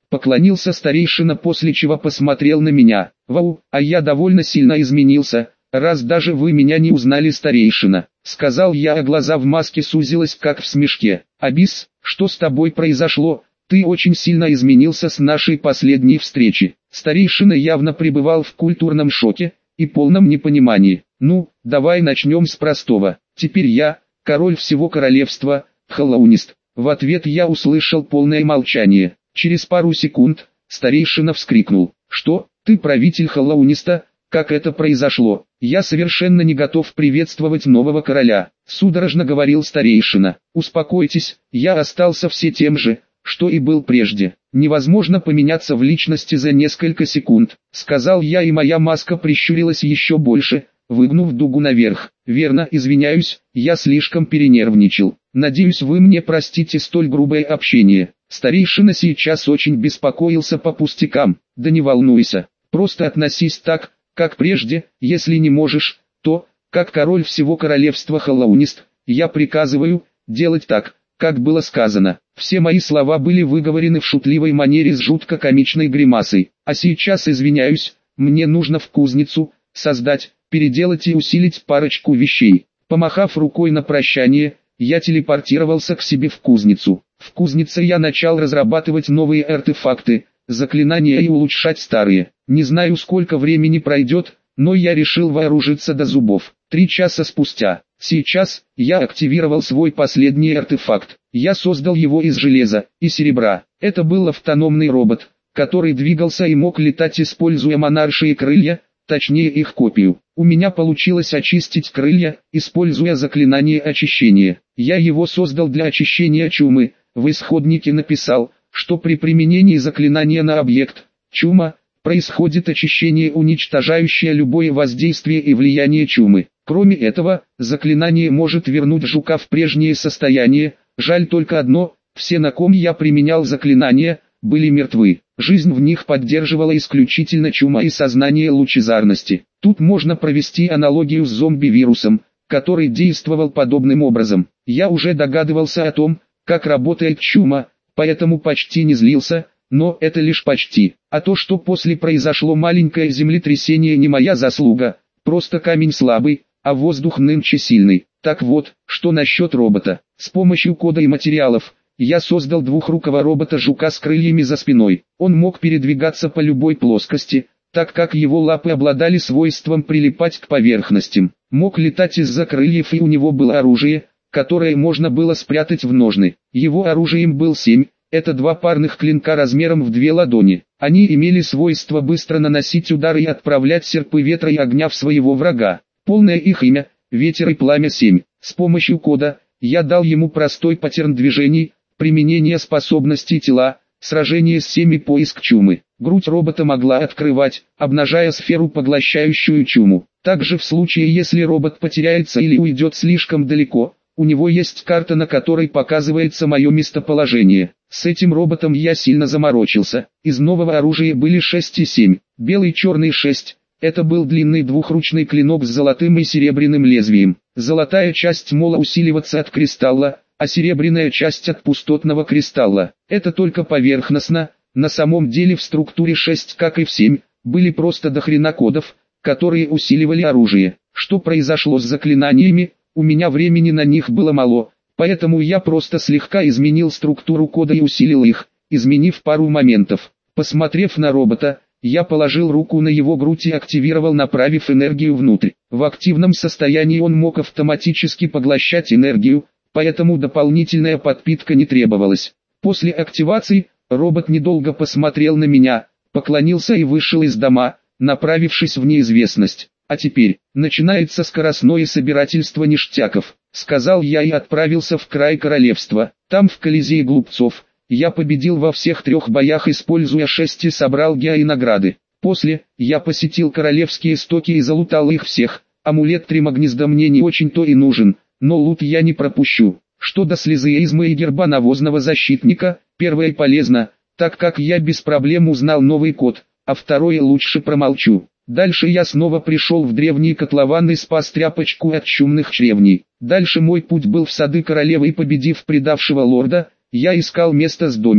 Поклонился старейшина, после чего посмотрел на меня. Вау, а я довольно сильно изменился, раз даже вы меня не узнали, старейшина. Сказал я, а глаза в маске сузилась, как в смешке. Абис, что с тобой произошло? Ты очень сильно изменился с нашей последней встречи. Старейшина явно пребывал в культурном шоке и полном непонимании. Ну, давай начнем с простого. Теперь я, король всего королевства, Халаунист. В ответ я услышал полное молчание. Через пару секунд, старейшина вскрикнул. Что, ты правитель Халауниста? Как это произошло? Я совершенно не готов приветствовать нового короля. Судорожно говорил старейшина. Успокойтесь, я остался все тем же, что и был прежде. Невозможно поменяться в личности за несколько секунд, сказал я, и моя маска прищурилась еще больше, выгнув дугу наверх. Верно, извиняюсь, я слишком перенервничал. Надеюсь, вы мне простите столь грубое общение. Старейшина сейчас очень беспокоился по пустякам. Да не волнуйся, просто относись так, как прежде. Если не можешь, то, как король всего королевства Халаунист, я приказываю делать так, как было сказано. Все мои слова были выговорены в шутливой манере с жутко комичной гримасой. А сейчас извиняюсь, мне нужно в кузницу создать, переделать и усилить парочку вещей. Помахав рукой на прощание, я телепортировался к себе в кузницу. В кузнице я начал разрабатывать новые артефакты, заклинания и улучшать старые. Не знаю, сколько времени пройдет, но я решил вооружиться до зубов. 3 часа спустя. Сейчас я активировал свой последний артефакт. Я создал его из железа и серебра. Это был автономный робот, который двигался и мог летать, используя монаршие крылья, точнее их копию. У меня получилось очистить крылья, используя заклинание очищения. Я его создал для очищения чумы. В исходнике написал, что при применении заклинания на объект чума происходит очищение, уничтожающее любое воздействие и влияние чумы. Кроме этого, заклинание может вернуть жука в прежнее состояние. Жаль только одно: все, на ком я применял заклинания, были мертвы. Жизнь в них поддерживала исключительно чума и сознание лучезарности. Тут можно провести аналогию с зомби-вирусом, который действовал подобным образом. Я уже догадывался о том, как работает чума, поэтому почти не злился, но это лишь почти. А то, что после произошло маленькое землетрясение, не моя заслуга, просто камень слабый, а воздух нынче сильный. Так вот, что насчет робота? С помощью кода и материалов я создал двухрукого робота-жука с крыльями за спиной. Он мог передвигаться по любой плоскости, так как его лапы обладали свойством прилипать к поверхностям. Мог летать из-за крыльев, и у него было оружие, которое можно было спрятать в ножны. Его оружием был 7, это 2 парных клинка размером в 2 ладони. Они имели свойство быстро наносить удары и отправлять серпы ветра и огня в своего врага. Полное их имя — Ветер и Пламя 7. С помощью кода я дал ему простой паттерн движений, применение способностей тела, сражение с 7 и поиск чумы. Грудь робота могла открывать, обнажая сферу, поглощающую чуму. Также в случае, если робот потеряется или уйдет слишком далеко, у него есть карта, на которой показывается мое местоположение. С этим роботом я сильно заморочился. Из нового оружия были 6 и 7, белый, черный 6. Это был длинный двухручный клинок с золотым и серебряным лезвием. Золотая часть мола усиливаться от кристалла, а серебряная часть от пустотного кристалла. Это только поверхностно. На самом деле в структуре 6, как и в 7, были просто дохрена кодов, которые усиливали оружие. Что произошло с заклинаниями? У меня времени на них было мало, поэтому я просто слегка изменил структуру кода и усилил их, изменив пару моментов. Посмотрев на робота, я положил руку на его грудь и активировал, направив энергию внутрь. В активном состоянии он мог автоматически поглощать энергию, поэтому дополнительная подпитка не требовалась. После активации, робот недолго посмотрел на меня, поклонился и вышел из дома, направившись в неизвестность. А теперь, начинается скоростное собирательство ништяков, сказал я и отправился в край королевства. Там, в Колизее глупцов, я победил во всех 3 боях, используя 6 и собрал геа и награды. После, я посетил королевские стоки и залутал их всех. Амулет Тримагнезда мне не очень-то и нужен, но лут я не пропущу. Что до слезеизма и герба навозного защитника, первое полезно, так как я без проблем узнал новый код, а второе лучше промолчу. Дальше я снова пришел в древние котлованы и спас тряпочку от чумных чревней. Дальше мой путь был в сады королевы, и победив предавшего лорда, я искал место с домиком.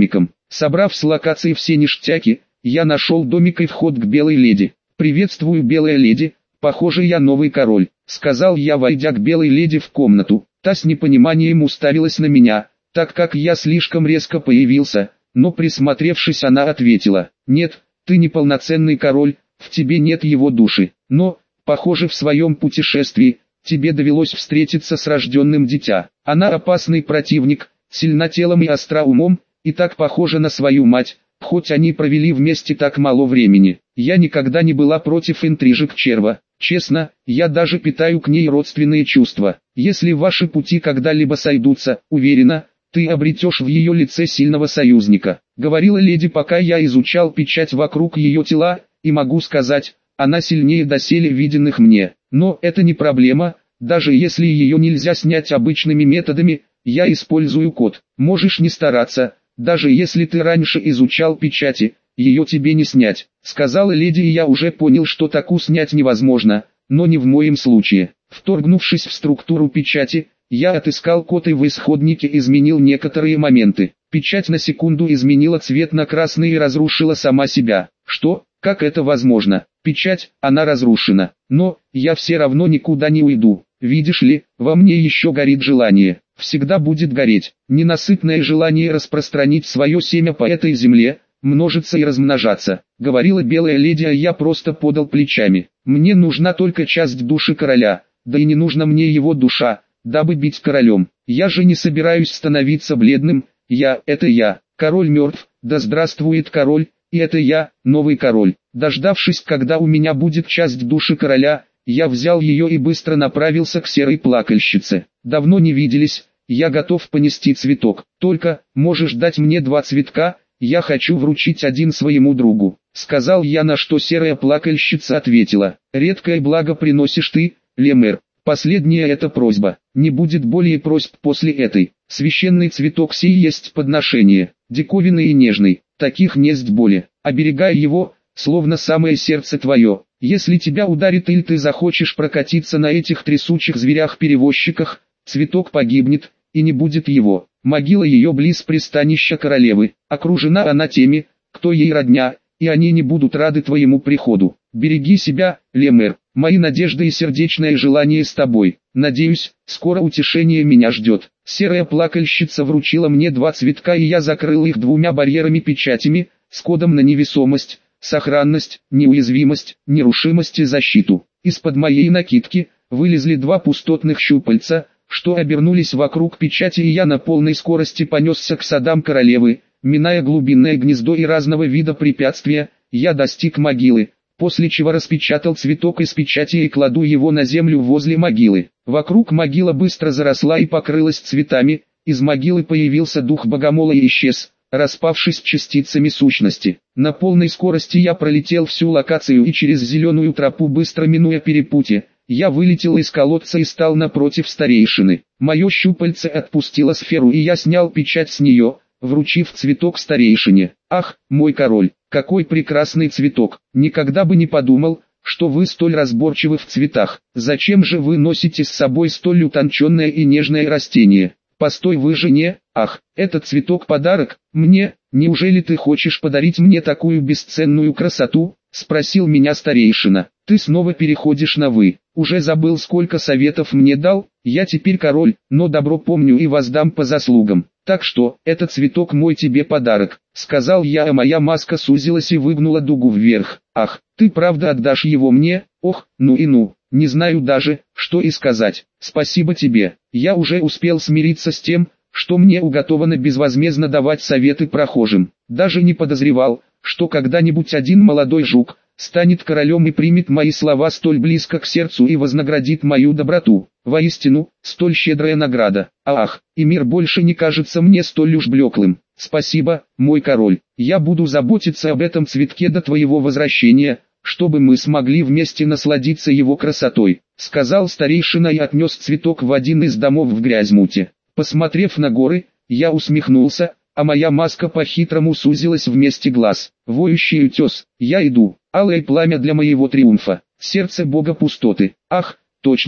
Собрав с локации все ништяки, я нашел домик и вход к белой леди. «Приветствую, белая леди, похоже, я новый король», — сказал я, войдя к белой леди в комнату. Та с непониманием уставилась на меня, так как я слишком резко появился, но присмотревшись, она ответила: «Нет, ты не полноценный король, в тебе нет его души, но, похоже, в своем путешествии тебе довелось встретиться с рожденным дитя. Она опасный противник, сильна телом и остра умом, и так похожа на свою мать, хоть они провели вместе так мало времени. Я никогда не была против интрижек черва. Честно, я даже питаю к ней родственные чувства. Если ваши пути когда-либо сойдутся, уверена, ты обретешь в ее лице сильного союзника», — говорила леди, пока я изучал печать вокруг ее тела, и могу сказать, она сильнее доселе виденных мне. Но это не проблема, даже если ее нельзя снять обычными методами, я использую код. Можешь не стараться, даже если ты раньше изучал печати, ее тебе не снять, сказала леди, и я уже понял, что таку снять невозможно, но не в моем случае. Вторгнувшись в структуру печати, я отыскал код и в исходнике изменил некоторые моменты. Печать на секунду изменила цвет на красный и разрушила сама себя. Что? Как это возможно? Печать, она разрушена. Но, я все равно никуда не уйду. Видишь ли, во мне еще горит желание. Всегда будет гореть. Ненасытное желание распространить свое семя по этой земле, множиться и размножаться. Говорила белая леди, а я просто подал плечами. Мне нужна только часть души короля, да и не нужна мне его душа, дабы быть королем. Я же не собираюсь становиться бледным. Это я, король мертв, да здравствует король, и это я, новый король. Дождавшись, когда у меня будет часть души короля, я взял ее и быстро направился к серой плакальщице. Давно не виделись, я готов понести цветок. Только, можешь дать мне 2 цветка, я хочу вручить один своему другу, сказал я, на что серая плакальщица ответила: редкое благо приносишь ты, Лемер. Последняя это просьба, не будет более просьб после этой. Священный цветок сей есть подношение, диковинный и нежный, таких несть боли. Оберегай его, словно самое сердце твое. Если тебя ударит или ты захочешь прокатиться на этих трясучих зверях-перевозчиках, цветок погибнет, и не будет его. Могила ее близ пристанища королевы, окружена она теми, кто ей родня, и они не будут рады твоему приходу. Береги себя, Лемер, мои надежды и сердечное желание с тобой. Надеюсь, скоро утешение меня ждет. Серая плакальщица вручила мне 2 цветка, и я закрыл их 2 барьерами-печатями, с кодом на невесомость, сохранность, неуязвимость, нерушимость и защиту. Из-под моей накидки вылезли 2 пустотных щупальца, что обернулись вокруг печати, и я на полной скорости понесся к садам королевы. Миная глубинное гнездо и разного вида препятствия, я достиг могилы, после чего распечатал цветок из печати и кладу его на землю возле могилы. Вокруг могила быстро заросла и покрылась цветами, из могилы появился дух богомола и исчез, распавшись частицами сущности. На полной скорости я пролетел всю локацию и через зеленую тропу, быстро минуя перепутье, я вылетел из колодца и стал напротив старейшины. Мое щупальце отпустило сферу, и я снял печать с нее, вручив цветок старейшине. «Ах, мой король, какой прекрасный цветок! Никогда бы не подумал, что вы столь разборчивы в цветах. Зачем же вы носите с собой столь утонченное и нежное растение? Постой, вы же не... Ах, этот цветок подарок мне? Неужели ты хочешь подарить мне такую бесценную красоту?» — спросил меня старейшина. «Ты снова переходишь на «вы». Уже забыл, сколько советов мне дал? Я теперь король, но добро помню и воздам по заслугам. Так что, этот цветок мой тебе подарок», — сказал я, а моя маска сузилась и выгнула дугу вверх. «Ах, ты правда отдашь его мне? Ох, ну и ну, не знаю даже, что и сказать. Спасибо тебе. Я уже успел смириться с тем, что мне уготовано безвозмездно давать советы прохожим. Даже не подозревал, что когда-нибудь один молодой жук станет королем и примет мои слова столь близко к сердцу и вознаградит мою доброту. Воистину, столь щедрая награда. Ах, и мир больше не кажется мне столь уж блеклым. Спасибо, мой король. Я буду заботиться об этом цветке до твоего возвращения, чтобы мы смогли вместе насладиться его красотой», — сказал старейшина и отнес цветок в один из домов в Грязьмуте. Посмотрев на горы, я усмехнулся, а моя маска по-хитрому сузилась вместе глаз. «Воющий утес, я иду, алое пламя для моего триумфа, сердце бога пустоты». Ах, точно,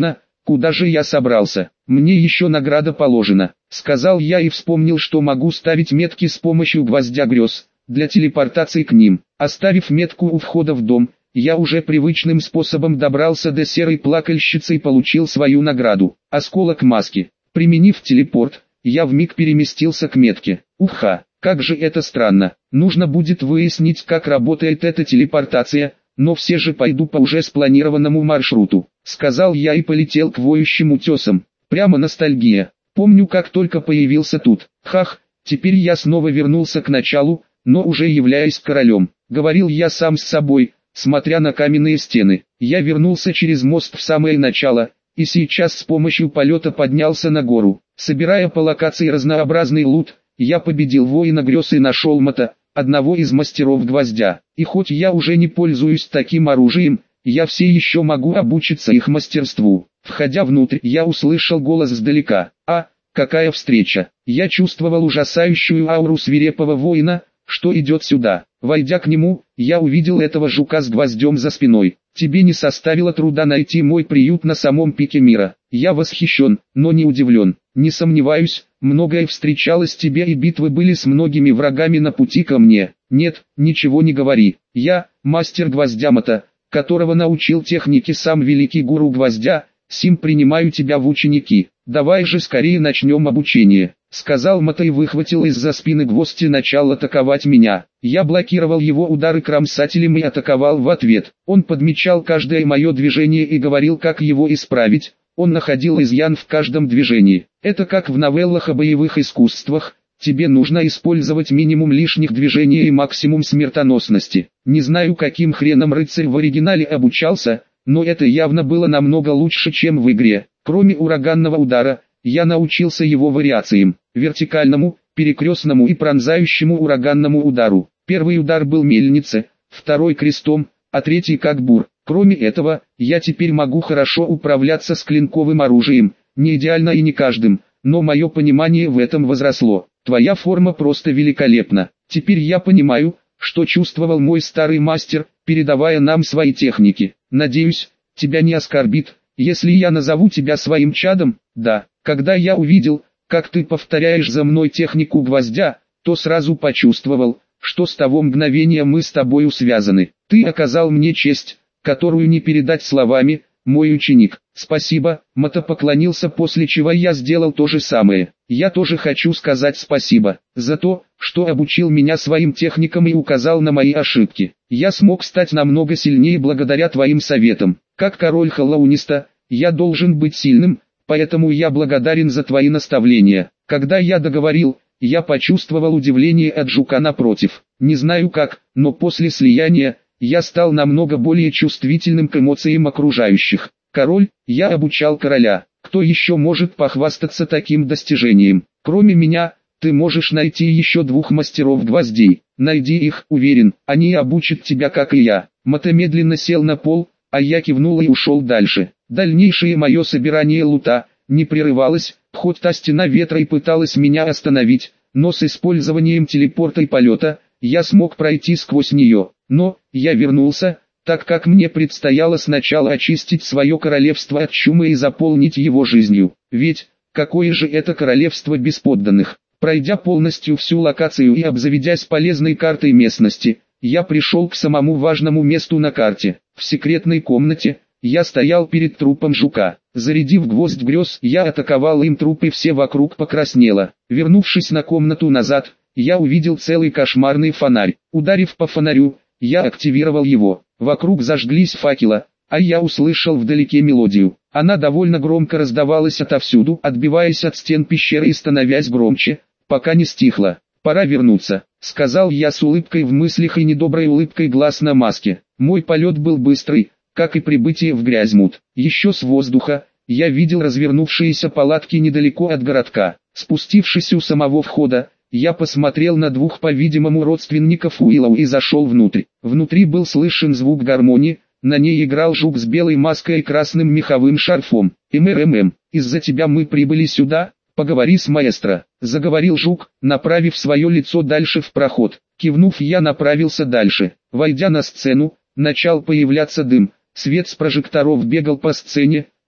куда же я собрался? Мне еще награда положена, сказал я и вспомнил, что могу ставить метки с помощью гвоздя грез, для телепортации к ним. Оставив метку у входа в дом, я уже привычным способом добрался до серой плакальщицы и получил свою награду. Осколок маски. Применив телепорт, я вмиг переместился к метке. Уха, как же это странно. Нужно будет выяснить, как работает эта телепортация, но все же пойду по уже спланированному маршруту, сказал я и полетел к воющим утесам. Прямо ностальгия. Помню, как только появился тут. Хах, теперь я снова вернулся к началу, но уже являясь королем. Говорил я сам с собой, смотря на каменные стены. Я вернулся через мост в самое начало, и сейчас с помощью полета поднялся на гору. Собирая по локации разнообразный лут, я победил воина грез и нашел Мата, одного из мастеров гвоздя. И хоть я уже не пользуюсь таким оружием, я все еще могу обучиться их мастерству. Входя внутрь, я услышал голос сдалека. А, какая встреча! Я чувствовал ужасающую ауру свирепого воина, что идет сюда. Войдя к нему, я увидел этого жука с гвоздем за спиной. Тебе не составило труда найти мой приют на самом пике мира. Я восхищен, но не удивлен. Не сомневаюсь, многое встречалось тебе и битвы были с многими врагами на пути ко мне. Нет, ничего не говори. Я, мастер гвоздя Мата, которого научил технике сам великий гуру гвоздя, сим принимаю тебя в ученики. Давай же скорее начнем обучение, сказал Мата и выхватил из-за спины гвоздь и начал атаковать меня. Я блокировал его удары кромсателем и атаковал в ответ. Он подмечал каждое мое движение и говорил, как его исправить. Он находил изъян в каждом движении. Это как в новеллах о боевых искусствах. Тебе нужно использовать минимум лишних движений и максимум смертоносности. Не знаю, каким хреном рыцарь в оригинале обучался, но это явно было намного лучше, чем в игре. Кроме ураганного удара, я научился его вариациям: вертикальному, перекрестному и пронзающему ураганному удару. Первый удар был мельницей, второй крестом, а третий как бур. Кроме этого, я теперь могу хорошо управляться с клинковым оружием, не идеально и не каждым, но мое понимание в этом возросло. Твоя форма просто великолепна. Теперь я понимаю, что чувствовал мой старый мастер, передавая нам свои техники. Надеюсь, тебя не оскорбит, если я назову тебя своим чадом. Да, когда я увидел, как ты повторяешь за мной технику гвоздя, то сразу почувствовал, что с того мгновения мы с тобою связаны. Ты оказал мне честь, которую не передать словами, мой ученик. Спасибо. Мата поклонился, после чего я сделал то же самое. Я тоже хочу сказать спасибо за то, что обучил меня своим техникам и указал на мои ошибки. Я смог стать намного сильнее благодаря твоим советам. Как король Халауниста, я должен быть сильным, поэтому я благодарен за твои наставления. Когда я договорил, я почувствовал удивление от жука напротив. Не знаю как, но после слияния, я стал намного более чувствительным к эмоциям окружающих. Король, я обучал короля. Кто еще может похвастаться таким достижением? Кроме меня, ты можешь найти еще 2 мастеров гвоздей. Найди их, уверен, они обучат тебя как и я. Мата медленно сел на пол, а я кивнул и ушел дальше. Дальнейшее мое собирание лута не прерывалось, хоть та стена ветра и пыталась меня остановить, но с использованием телепорта и полета, я смог пройти сквозь нее. Но, я вернулся, так как мне предстояло сначала очистить свое королевство от чумы и заполнить его жизнью. Ведь, какое же это королевство без подданных? Пройдя полностью всю локацию и обзаведясь полезной картой местности, я пришел к самому важному месту на карте. В секретной комнате, я стоял перед трупом жука. Зарядив гвоздь грез, я атаковал им труп и все вокруг покраснело. Вернувшись на комнату назад, я увидел целый кошмарный фонарь. Ударив по фонарю, я активировал его. Вокруг зажглись факела, а я услышал вдалеке мелодию. Она довольно громко раздавалась отовсюду, отбиваясь от стен пещеры и становясь громче, пока не стихла. «Пора вернуться», — сказал я с улыбкой в мыслях и недоброй улыбкой глаз на маске. Мой полет был быстрый, как и прибытие в Грязьмут. Еще с воздуха, я видел развернувшиеся палатки недалеко от городка. Спустившись у самого входа, я посмотрел на 2, по-видимому, родственников Уиллоу и зашел внутрь. Внутри был слышен звук гармонии, на ней играл жук с белой маской и красным меховым шарфом. Из-за тебя мы прибыли сюда, поговори с маэстро», — заговорил жук, направив свое лицо дальше в проход. Кивнув, я направился дальше. Войдя на сцену, начал появляться дым, свет с прожекторов бегал по сцене,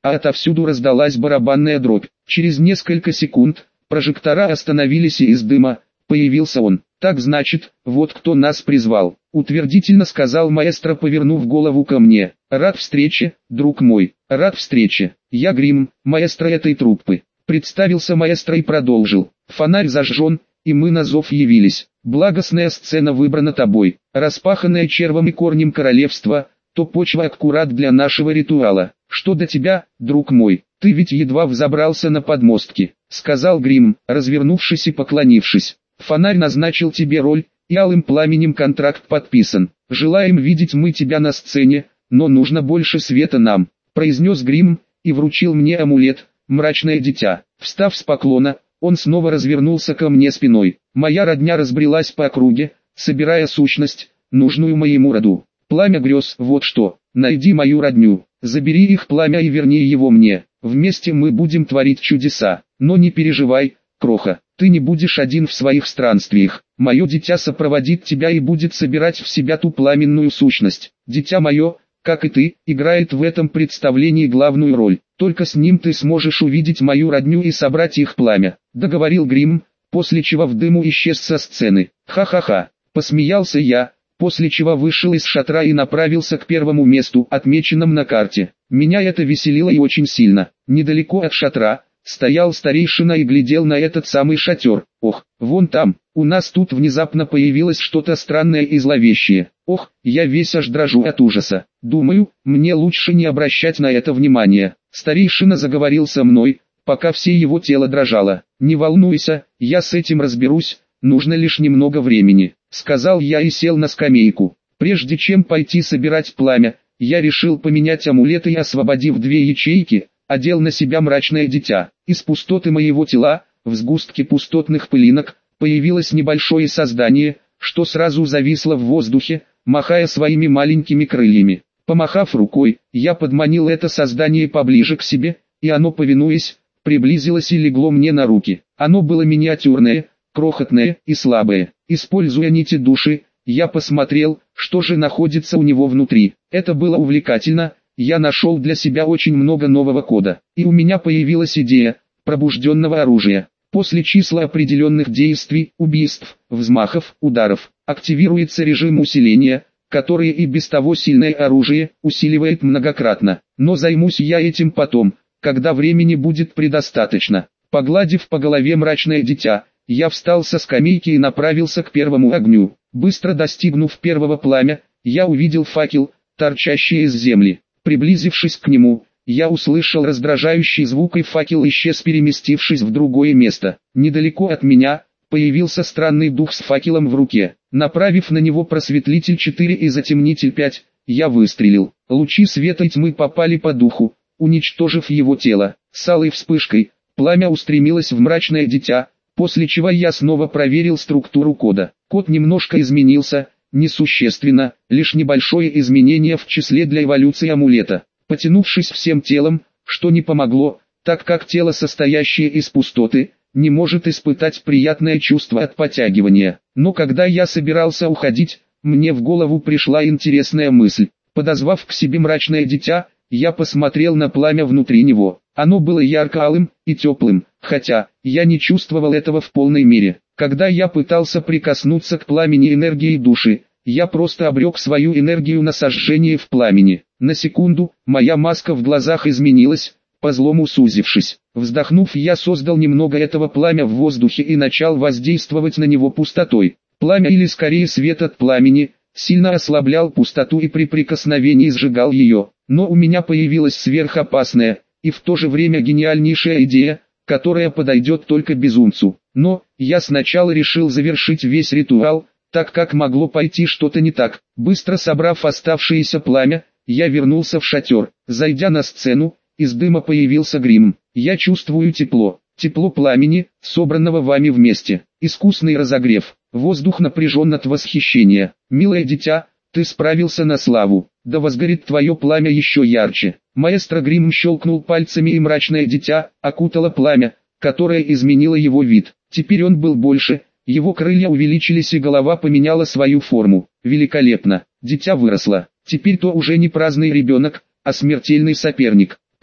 а отовсюду раздалась барабанная дробь. Через несколько секунд прожектора остановились, и из дыма появился он. «Так значит, вот кто нас призвал», — утвердительно сказал маэстро, повернув голову ко мне. «Рад встрече, друг мой, рад встрече. Я Грим, маэстро этой труппы». Представился маэстро и продолжил. «Фонарь зажжен, и мы на зов явились. Благостная сцена выбрана тобой, распаханная червом и корнем королевства, то почва аккурат для нашего ритуала. Что до тебя, друг мой, ты ведь едва взобрался на подмостки», — сказал Грим, развернувшись и поклонившись. «Фонарь назначил тебе роль, и алым пламенем контракт подписан. Желаем видеть мы тебя на сцене, но нужно больше света нам», — произнес Грим, и вручил мне амулет, мрачное дитя. Встав с поклона, он снова развернулся ко мне спиной. Моя родня разбрелась по округе, собирая сущность, нужную моему роду. Пламя грез, вот что, найди мою родню, забери их пламя и верни его мне. Вместе мы будем творить чудеса. Но не переживай, Кроха, ты не будешь один в своих странствиях. Мое дитя сопроводит тебя и будет собирать в себя ту пламенную сущность. Дитя мое, как и ты, играет в этом представлении главную роль. Только с ним ты сможешь увидеть мою родню и собрать их пламя», — договорил Грим, после чего в дыму исчез со сцены. «Ха-ха-ха», — посмеялся я, после чего вышел из шатра и направился к первому месту, отмеченному на карте. Меня это веселило и очень сильно. Недалеко от шатра стоял старейшина и глядел на этот самый шатер. «Ох, вон там, у нас тут внезапно появилось что-то странное и зловещее. Ох, я весь аж дрожу от ужаса. Думаю, мне лучше не обращать на это внимания». Старейшина заговорил со мной, пока все его тело дрожало. «Не волнуйся, я с этим разберусь, нужно лишь немного времени», — сказал я и сел на скамейку. Прежде чем пойти собирать пламя, я решил поменять амулеты и, освободив 2 ячейки, одел на себя мрачное дитя. Из пустоты моего тела, в сгустке пустотных пылинок, появилось небольшое создание, что сразу зависло в воздухе, махая своими маленькими крыльями. Помахав рукой, я подманил это создание поближе к себе, и оно, повинуясь, приблизилось и легло мне на руки. Оно было миниатюрное, крохотное и слабое. Используя нити души, я посмотрел, что же находится у него внутри. Это было увлекательно. Я нашел для себя очень много нового кода, и у меня появилась идея пробужденного оружия. После числа определенных действий, убийств, взмахов, ударов, активируется режим усиления, который и без того сильное оружие усиливает многократно. Но займусь я этим потом, когда времени будет предостаточно. Погладив по голове мрачное дитя, я встал со скамейки и направился к первому огню. Быстро достигнув первого пламя, я увидел факел, торчащий из земли. Приблизившись к нему, я услышал раздражающий звук, и факел исчез, переместившись в другое место. Недалеко от меня появился странный дух с факелом в руке. Направив на него просветлитель 4 и затемнитель 5, я выстрелил. Лучи света и тьмы попали по духу, уничтожив его тело. С алой вспышкой пламя устремилось в мрачное дитя, после чего я снова проверил структуру кода. Код немножко изменился, несущественно, лишь небольшое изменение в числе для эволюции амулета. Потянувшись всем телом, что не помогло, так как тело, состоящее из пустоты, не может испытать приятное чувство от подтягивания. Но когда я собирался уходить, мне в голову пришла интересная мысль. Подозвав к себе мрачное дитя, я посмотрел на пламя внутри него. Оно было ярко-алым и теплым, хотя я не чувствовал этого в полной мере. Когда я пытался прикоснуться к пламени энергии души, я просто обрек свою энергию на сожжение в пламени. На секунду, моя маска в глазах изменилась, по-злому сузившись. Вздохнув, я создал немного этого пламя в воздухе и начал воздействовать на него пустотой. Пламя, или скорее свет от пламени, сильно ослаблял пустоту и при прикосновении сжигал ее. Но у меня появилась сверхопасная и в то же время гениальнейшая идея, которая подойдет только безумцу. Но я сначала решил завершить весь ритуал, так как могло пойти что-то не так. Быстро собрав оставшееся пламя, я вернулся в шатер. Зайдя на сцену, из дыма появился Грим. «Я чувствую тепло. Тепло пламени, собранного вами вместе. Искусный разогрев. Воздух напряжен от восхищения. Милое дитя, ты справился на славу. Да возгорит твое пламя еще ярче». Маэстро Грим щелкнул пальцами, и мрачное дитя окутало пламя, которое изменило его вид. Теперь он был больше, его крылья увеличились и голова поменяла свою форму. Великолепно. Дитя выросло. Теперь то уже не праздный ребенок, а смертельный соперник.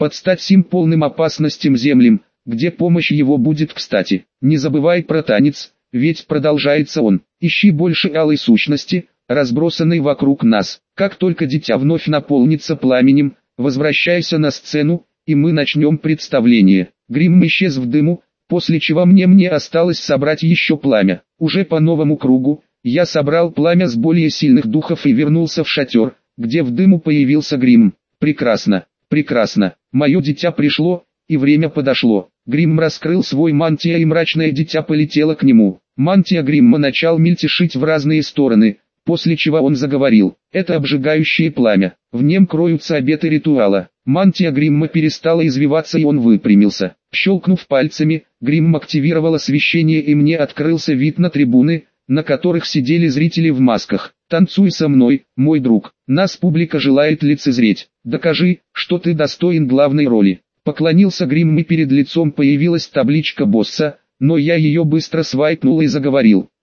Подстать сим полным опасностям землям, где помощь его будет кстати. Не забывай про танец, ведь продолжается он. Ищи больше алой сущности, разбросанной вокруг нас. Как только дитя вновь наполнится пламенем, возвращайся на сцену, и мы начнем представление. Грим исчез в дыму, после чего мне осталось собрать еще пламя. Уже по новому кругу, я собрал пламя с более сильных духов и вернулся в шатер, где в дыму появился Грим. Прекрасно, прекрасно, мое дитя пришло, и время подошло. Грим раскрыл свой мантия, и мрачное дитя полетело к нему. Мантия Гримма начал мельтешить в разные стороны, после чего он заговорил. Это обжигающее пламя, в нем кроются обеты ритуала. Мантия Гримма перестала извиваться, и он выпрямился. Щелкнув пальцами, Гримм активировал освещение, и мне открылся вид на трибуны, на которых сидели зрители в масках. «Танцуй со мной, мой друг, нас публика желает лицезреть. Докажи, что ты достоин главной роли». Поклонился Гримм, и перед лицом появилась табличка босса, но я ее быстро свайпнул и заговорил.